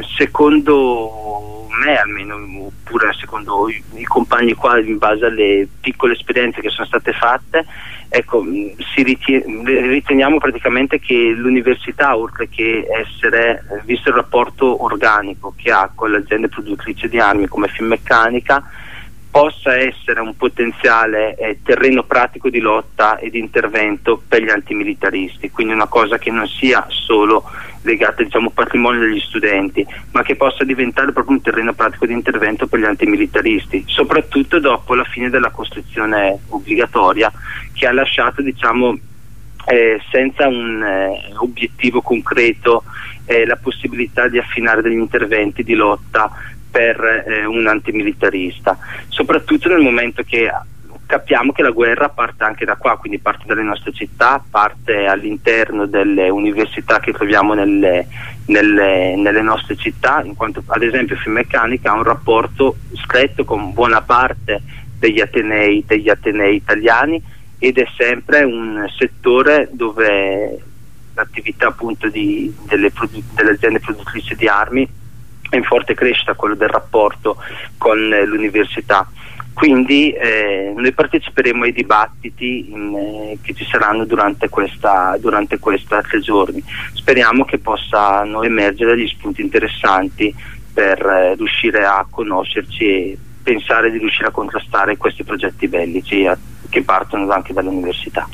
secondo me almeno, oppure secondo i, i compagni qua, in base alle piccole esperienze che sono state fatte, ecco, si ritie- riteniamo praticamente che l'università, oltre che essere, visto il rapporto organico che ha con le aziende produttrici di armi come Finmeccanica, possa essere un potenziale eh, terreno pratico di lotta e di intervento per gli antimilitaristi, quindi una cosa che non sia solo legata, diciamo, al patrimonio degli studenti, ma che possa diventare proprio un terreno pratico di intervento per gli antimilitaristi, soprattutto dopo la fine della costruzione obbligatoria, che ha lasciato, diciamo, eh, senza un eh, obiettivo concreto eh, la possibilità di affinare degli interventi di lotta per eh, un antimilitarista, soprattutto nel momento che capiamo che la guerra parte anche da qua, quindi parte dalle nostre città, parte all'interno delle università che troviamo nelle, nelle, nelle nostre città, in quanto ad esempio Finmeccanica ha un rapporto stretto con buona parte degli atenei, degli atenei italiani, ed è sempre un settore dove l'attività appunto di, delle, produ- delle aziende produttrici di armi è in forte crescita, quello del rapporto con eh, l'università. Quindi eh, noi parteciperemo ai dibattiti in, eh, che ci saranno durante questa durante questi tre giorni. Speriamo che possano emergere degli spunti interessanti per eh, riuscire a conoscerci e pensare di riuscire a contrastare questi progetti bellici a, che partono anche dall'università.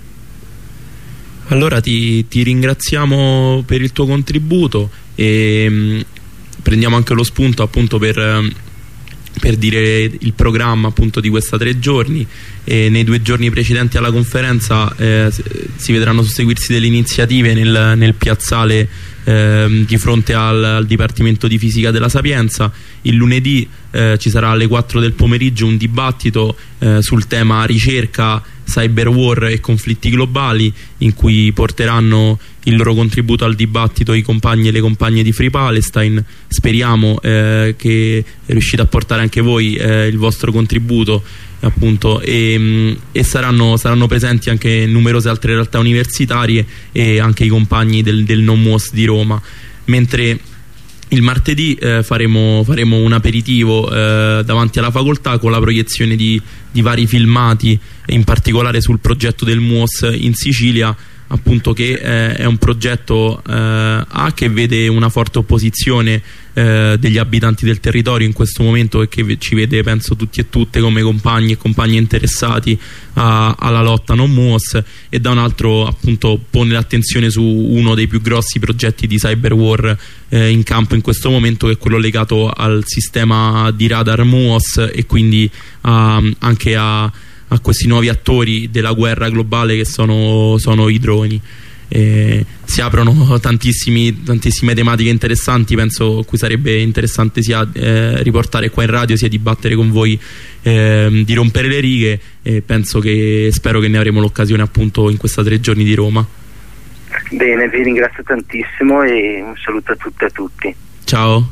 Allora ti, ti ringraziamo per il tuo contributo e mh, prendiamo anche lo spunto appunto per, per dire il programma appunto di questa tre giorni. E nei due giorni precedenti alla conferenza eh, si vedranno susseguirsi delle iniziative nel, nel piazzale eh, di fronte al, al Dipartimento di Fisica della Sapienza. Il lunedì eh, ci sarà alle quattro del pomeriggio un dibattito eh, sul tema ricerca, cyber war e conflitti globali, in cui porteranno il loro contributo al dibattito i compagni e le compagne di Free Palestine. Speriamo eh, che riuscite a portare anche voi eh, il vostro contributo, appunto, e, e saranno, saranno presenti anche numerose altre realtà universitarie e anche i compagni del, del Non M U O S di Roma. Mentre il martedì eh, faremo, faremo un aperitivo eh, davanti alla facoltà con la proiezione di, di vari filmati, in particolare sul progetto del M U O S in Sicilia, appunto, che eh, è un progetto eh, A che vede una forte opposizione eh, degli abitanti del territorio in questo momento, e che ci vede, penso, tutti e tutte come compagni e compagni interessati a, alla lotta non M U O S, e da un altro appunto pone l'attenzione su uno dei più grossi progetti di cyber war eh, in campo in questo momento, che è quello legato al sistema di radar M U O S, e quindi a, anche a a questi nuovi attori della guerra globale che sono, sono i droni. Eh, si aprono tantissimi, tantissime tematiche interessanti, penso, a cui sarebbe interessante sia eh, riportare qua in radio, sia dibattere con voi, eh, di rompere le righe, e penso che, spero che ne avremo l'occasione appunto in questa tre giorni di Roma. Bene, vi ringrazio tantissimo e un saluto a tutte e a tutti. Ciao.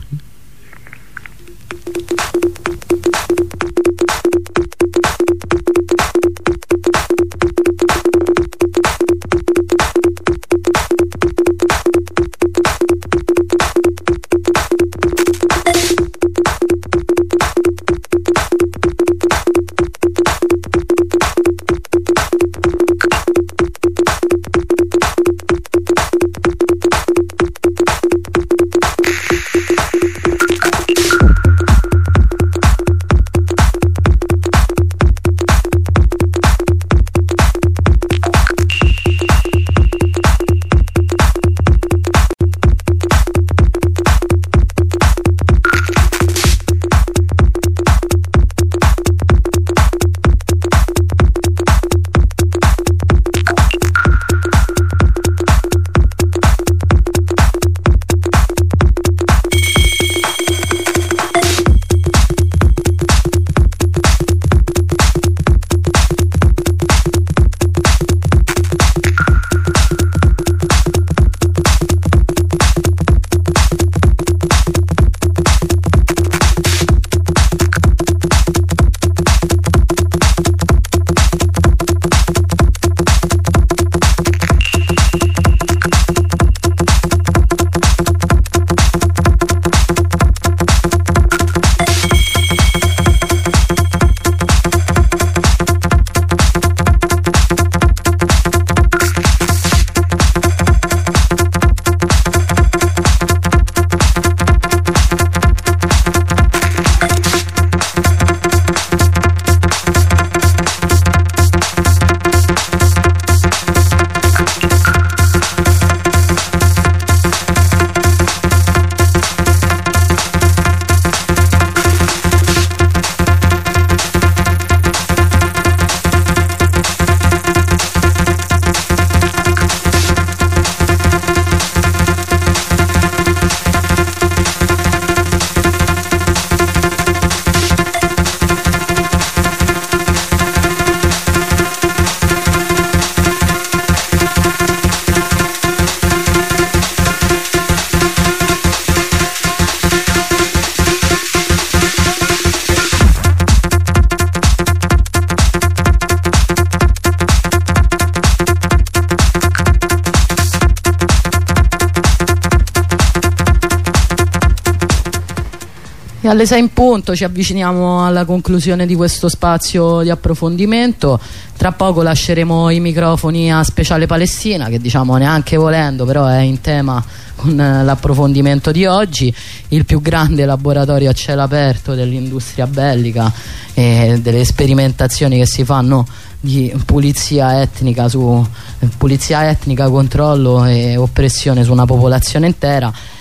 E alle sei in punto ci avviciniamo alla conclusione di questo spazio di approfondimento. Tra poco lasceremo i microfoni a Speciale Palestina, che diciamo neanche volendo però è in tema con l'approfondimento di oggi, il più grande laboratorio a cielo aperto dell'industria bellica e delle sperimentazioni che si fanno di pulizia etnica su pulizia etnica, controllo e oppressione su una popolazione intera.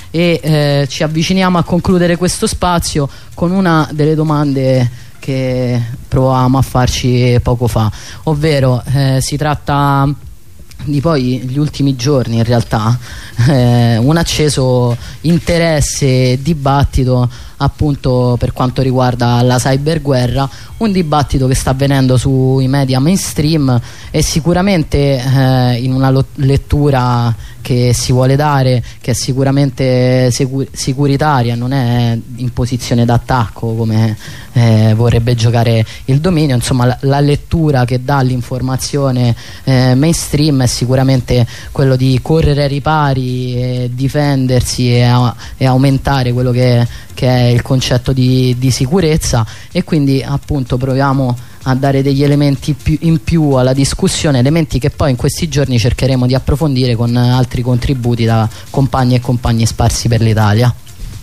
e eh, ci avviciniamo a concludere questo spazio con una delle domande che provavamo a farci poco fa, ovvero eh, si tratta di poi gli ultimi giorni in realtà eh, un acceso interesse e dibattito appunto per quanto riguarda la cyberguerra, un dibattito che sta avvenendo sui media mainstream e sicuramente eh, in una lettura che si vuole dare, che è sicuramente sicur sicuritaria, non è in posizione d'attacco come eh, vorrebbe giocare il dominio. Insomma, la, la lettura che dà l'informazione eh, mainstream è sicuramente quello di correre ai ripari e difendersi e, a, e aumentare quello che, che è il concetto di, di sicurezza, e quindi appunto proviamo a dare degli elementi più in più alla discussione, elementi che poi in questi giorni cercheremo di approfondire con altri contributi da compagni e compagni sparsi per l'Italia.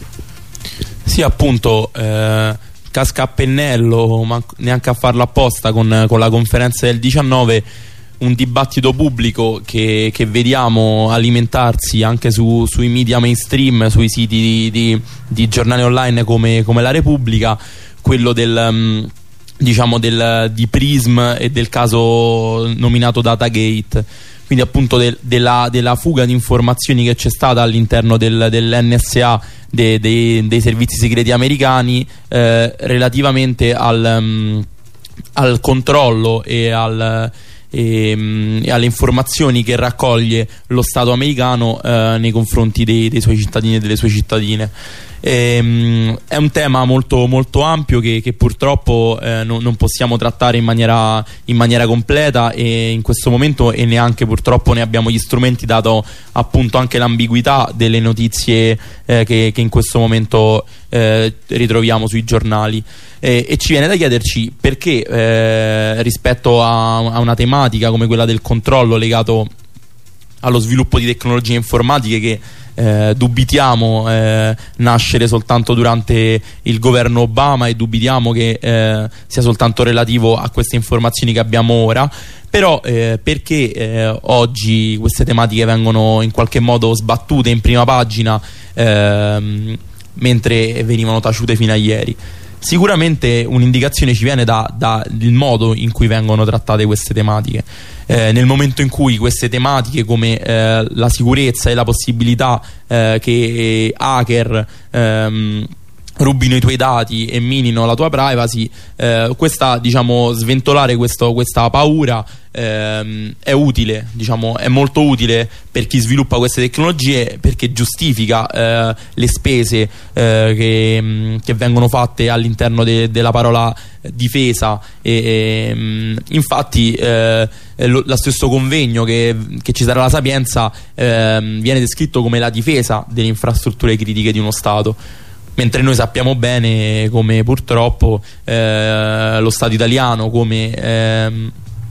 Sì, appunto, eh, casca a pennello, ma neanche a farlo apposta, con, con la conferenza del diciannove, un dibattito pubblico che, che vediamo alimentarsi anche su, sui media mainstream, sui siti di, di, di giornali online come, come La Repubblica, quello del... Um, diciamo del, di Prism e del caso nominato Datagate, quindi appunto del, della, della fuga di informazioni che c'è stata all'interno del, dell'N S A, de, de, dei servizi segreti americani, eh, relativamente al, um, al controllo e, al, e, um, e alle informazioni che raccoglie lo Stato americano eh, nei confronti dei, dei suoi cittadini e delle sue cittadine. Ehm, è un tema molto, molto ampio che, che purtroppo eh, non, non possiamo trattare in maniera, in maniera completa, e in questo momento e neanche purtroppo ne abbiamo gli strumenti, dato appunto anche l'ambiguità delle notizie eh, che, che in questo momento eh, ritroviamo sui giornali. E, e ci viene da chiederci perché eh, rispetto a, a una tematica come quella del controllo legato allo sviluppo di tecnologie informatiche che Eh, dubitiamo eh, nascere soltanto durante il governo Obama, e dubitiamo che eh, sia soltanto relativo a queste informazioni che abbiamo ora, però eh, perché eh, oggi queste tematiche vengono in qualche modo sbattute in prima pagina eh, mentre venivano taciute fino a ieri? Sicuramente un'indicazione ci viene da, da il modo in cui vengono trattate queste tematiche. Eh, nel momento in cui queste tematiche come eh, la sicurezza e la possibilità eh, che hacker ehm, rubino i tuoi dati e minino la tua privacy, eh, questa, diciamo, sventolare questo, questa paura ehm, è utile, diciamo, è molto utile per chi sviluppa queste tecnologie, perché giustifica eh, le spese eh, che, che vengono fatte all'interno de, della parola difesa, e, e infatti eh, lo, lo stesso convegno che, che ci sarà alla Sapienza eh, viene descritto come la difesa delle infrastrutture critiche di uno Stato, mentre noi sappiamo bene come purtroppo eh, lo Stato italiano, come ehm,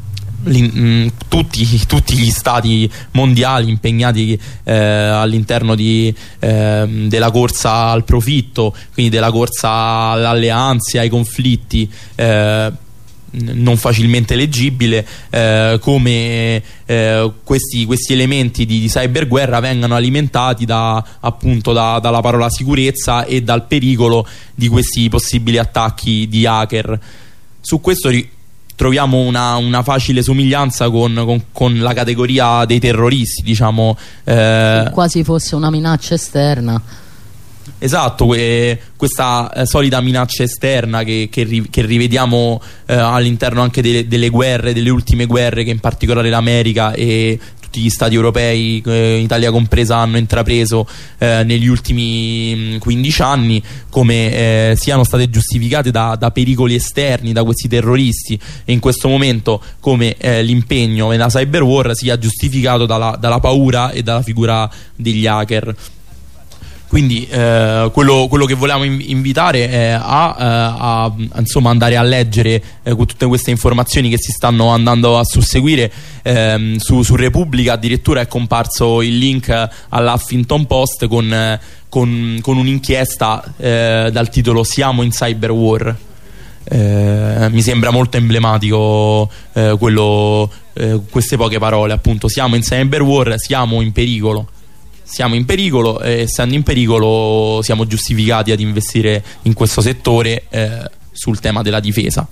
mh, tutti, tutti gli stati mondiali impegnati eh, all'interno di, eh, della corsa al profitto, quindi della corsa alle alleanze, ai conflitti, eh, non facilmente leggibile, eh, come eh, questi, questi elementi di, di cyberguerra vengano alimentati da, appunto da, dalla parola sicurezza e dal pericolo di questi possibili attacchi di hacker. Su questo troviamo una, una facile somiglianza con, con, con la categoria dei terroristi, diciamo, eh, quasi fosse una minaccia esterna. Esatto, que questa eh, solita minaccia esterna che, che, ri che rivediamo eh, all'interno anche delle, delle guerre, delle ultime guerre che in particolare l'America e tutti gli stati europei, eh, Italia compresa, hanno intrapreso eh, negli ultimi quindici anni, come eh, siano state giustificate da, da pericoli esterni, da questi terroristi, e in questo momento come eh, l'impegno nella cyberwar sia giustificato dalla, dalla paura e dalla figura degli hacker. Quindi eh, quello, quello che volevamo invitare è a, a, a insomma andare a leggere eh, tutte queste informazioni che si stanno andando a susseguire eh, su, su Repubblica. Addirittura è comparso il link all'Huffington Post con, eh, con, con un'inchiesta eh, dal titolo "Siamo in cyberwar". Eh, mi sembra molto emblematico eh, quello, eh, queste poche parole, appunto: siamo in cyberwar, siamo in pericolo. siamo in pericolo e essendo in pericolo siamo giustificati ad investire in questo settore eh, sul tema della difesa.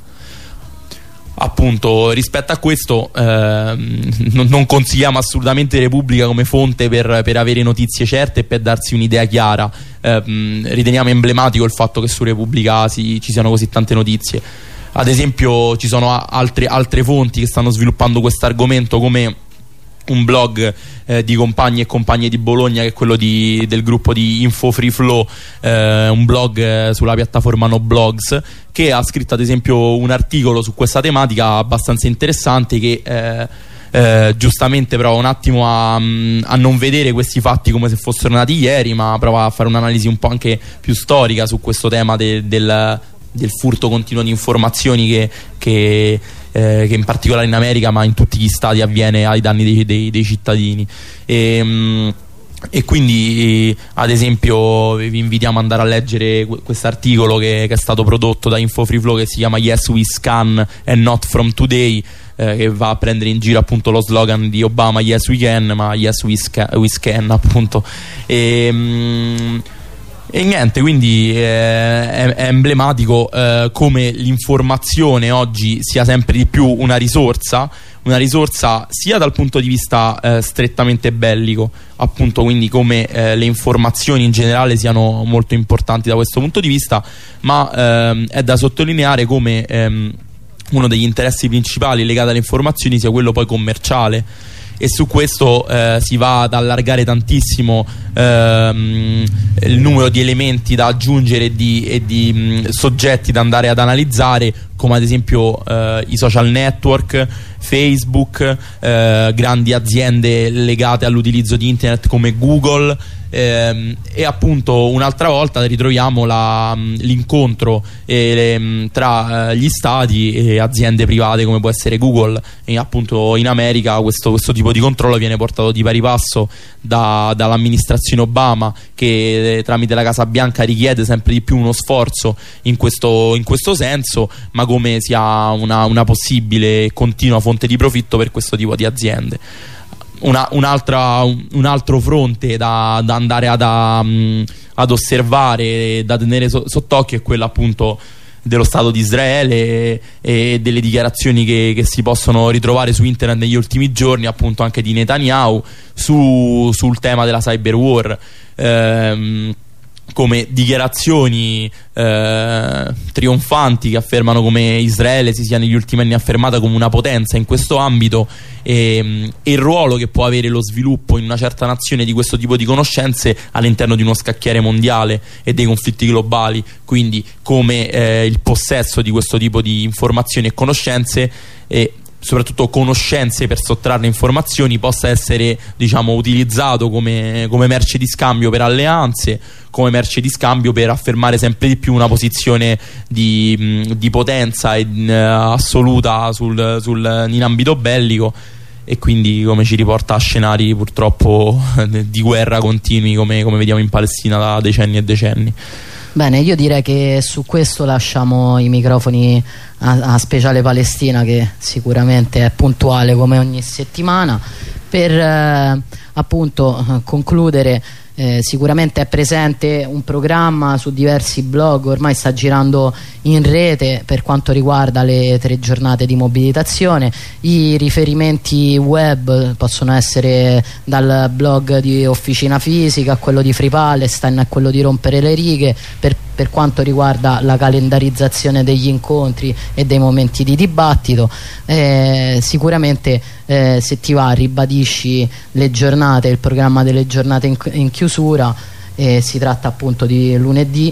Appunto, rispetto a questo ehm, non, non consigliamo assolutamente Repubblica come fonte per, per avere notizie certe e per darsi un'idea chiara. ehm, riteniamo emblematico il fatto che su Repubblica si, ci siano così tante notizie. Ad esempio ci sono altre, altre fonti che stanno sviluppando questo argomento, come un blog eh, di compagni e compagne di Bologna, che è quello di, del gruppo di Info Free Flow, eh, un blog eh, sulla piattaforma No Blogs, che ha scritto ad esempio un articolo su questa tematica abbastanza interessante, che eh, eh, giustamente prova un attimo a, a non vedere questi fatti come se fossero nati ieri, ma prova a fare un'analisi un po' anche più storica su questo tema de, del, del furto continuo di informazioni che, che Eh, che in particolare in America, ma in tutti gli stati, avviene ai danni dei, dei, dei cittadini. E, mh, e quindi ad esempio vi invitiamo ad andare a leggere questo articolo che, che è stato prodotto da Info Free Flow, che si chiama Yes We Scan and Not From Today, eh, che va a prendere in giro appunto lo slogan di Obama, Yes We Can, ma Yes We Scan, we scan appunto. E, mh, E niente, quindi eh, è, è emblematico eh, come l'informazione oggi sia sempre di più una risorsa, una risorsa sia dal punto di vista eh, strettamente bellico, appunto, quindi come eh, le informazioni in generale siano molto importanti da questo punto di vista, ma ehm, è da sottolineare come ehm, uno degli interessi principali legati alle informazioni sia quello poi commerciale. E su questo eh, si va ad allargare tantissimo ehm, il numero di elementi da aggiungere e di, e di mh, soggetti da andare ad analizzare, come ad esempio eh, i social network, Facebook, eh, grandi aziende legate all'utilizzo di internet come Google, ehm, e appunto un'altra volta ritroviamo la, l'incontro eh, tra eh, gli stati e aziende private come può essere Google. E appunto in America questo, questo tipo di controllo viene portato di pari passo da, dall'amministrazione Obama, che eh, tramite la Casa Bianca richiede sempre di più uno sforzo in questo, in questo senso, ma come sia una, una possibile e continua fonte di profitto per questo tipo di aziende. Una, un'altra, un, un altro fronte da, da andare ad, a, ad osservare, da tenere so, sott'occhio, è quello appunto dello Stato di Israele e, e delle dichiarazioni che, che si possono ritrovare su internet negli ultimi giorni, appunto anche di Netanyahu su, sul tema della cyber war, ehm, come dichiarazioni eh, trionfanti che affermano come Israele si sia negli ultimi anni affermata come una potenza in questo ambito, e, e il ruolo che può avere lo sviluppo in una certa nazione di questo tipo di conoscenze all'interno di uno scacchiere mondiale e dei conflitti globali. Quindi come eh, il possesso di questo tipo di informazioni e conoscenze, e soprattutto conoscenze per sottrarre informazioni, possa essere, diciamo, utilizzato come, come merce di scambio per alleanze, come merce di scambio per affermare sempre di più una posizione di, di potenza in, uh, assoluta sul, sul, in ambito bellico, e quindi come ci riporta a scenari purtroppo di guerra continui come, come vediamo in Palestina da decenni e decenni. Bene, io direi che su questo lasciamo i microfoni a, a Speciale Palestina, che sicuramente è puntuale come ogni settimana, per eh, appunto concludere. Eh, sicuramente è presente un programma su diversi blog, ormai sta girando in rete per quanto riguarda le tre giornate di mobilitazione. I riferimenti web possono essere dal blog di Officina Fisica a quello di Free Palestine a quello di Rompere le Righe per, per quanto riguarda la calendarizzazione degli incontri e dei momenti di dibattito. Eh, sicuramente eh, se ti va ribadisci le giornate, il programma delle giornate in, in chiusura. Eh, si tratta appunto di lunedì.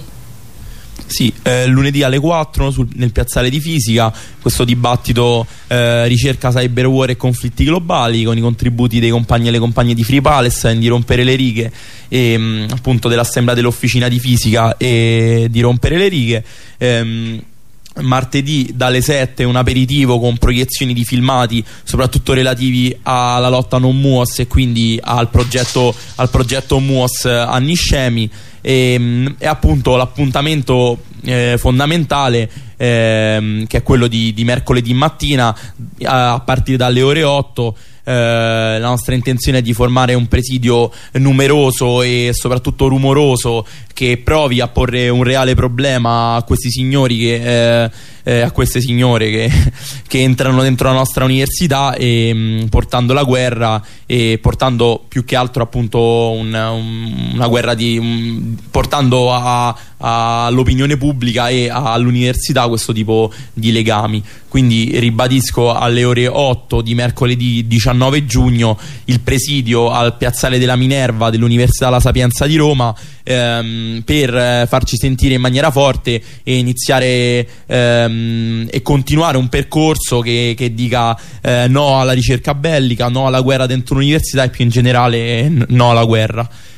Sì, eh, lunedì alle quattro sul, nel piazzale di Fisica, questo dibattito eh, ricerca cyber war e conflitti globali, con i contributi dei compagni e le compagne di Free Palestine, di Rompere le Righe e mh, appunto dell'assemblea dell'Officina di Fisica e di Rompere le Righe. ehm, Martedì dalle sette un aperitivo con proiezioni di filmati soprattutto relativi alla lotta non M U O S e quindi al progetto, al progetto M U O S a Niscemi, e, e appunto l'appuntamento eh, fondamentale eh, che è quello di, di mercoledì mattina a, a partire dalle ore otto. eh, la nostra intenzione è di formare un presidio numeroso e soprattutto rumoroso, che provi a porre un reale problema a questi signori che, eh, eh, a queste signore che, che entrano dentro la nostra università, e mh, portando la guerra e portando più che altro appunto un, un, una guerra di um, portando a, a, all'opinione pubblica e a, all'università questo tipo di legami. Quindi ribadisco, alle ore otto di mercoledì diciannove giugno il presidio al piazzale della Minerva dell'Università La Sapienza di Roma, ehm, per farci sentire in maniera forte e iniziare ehm, e continuare un percorso che, che dica eh, no alla ricerca bellica, no alla guerra dentro l'università e più in generale no alla guerra.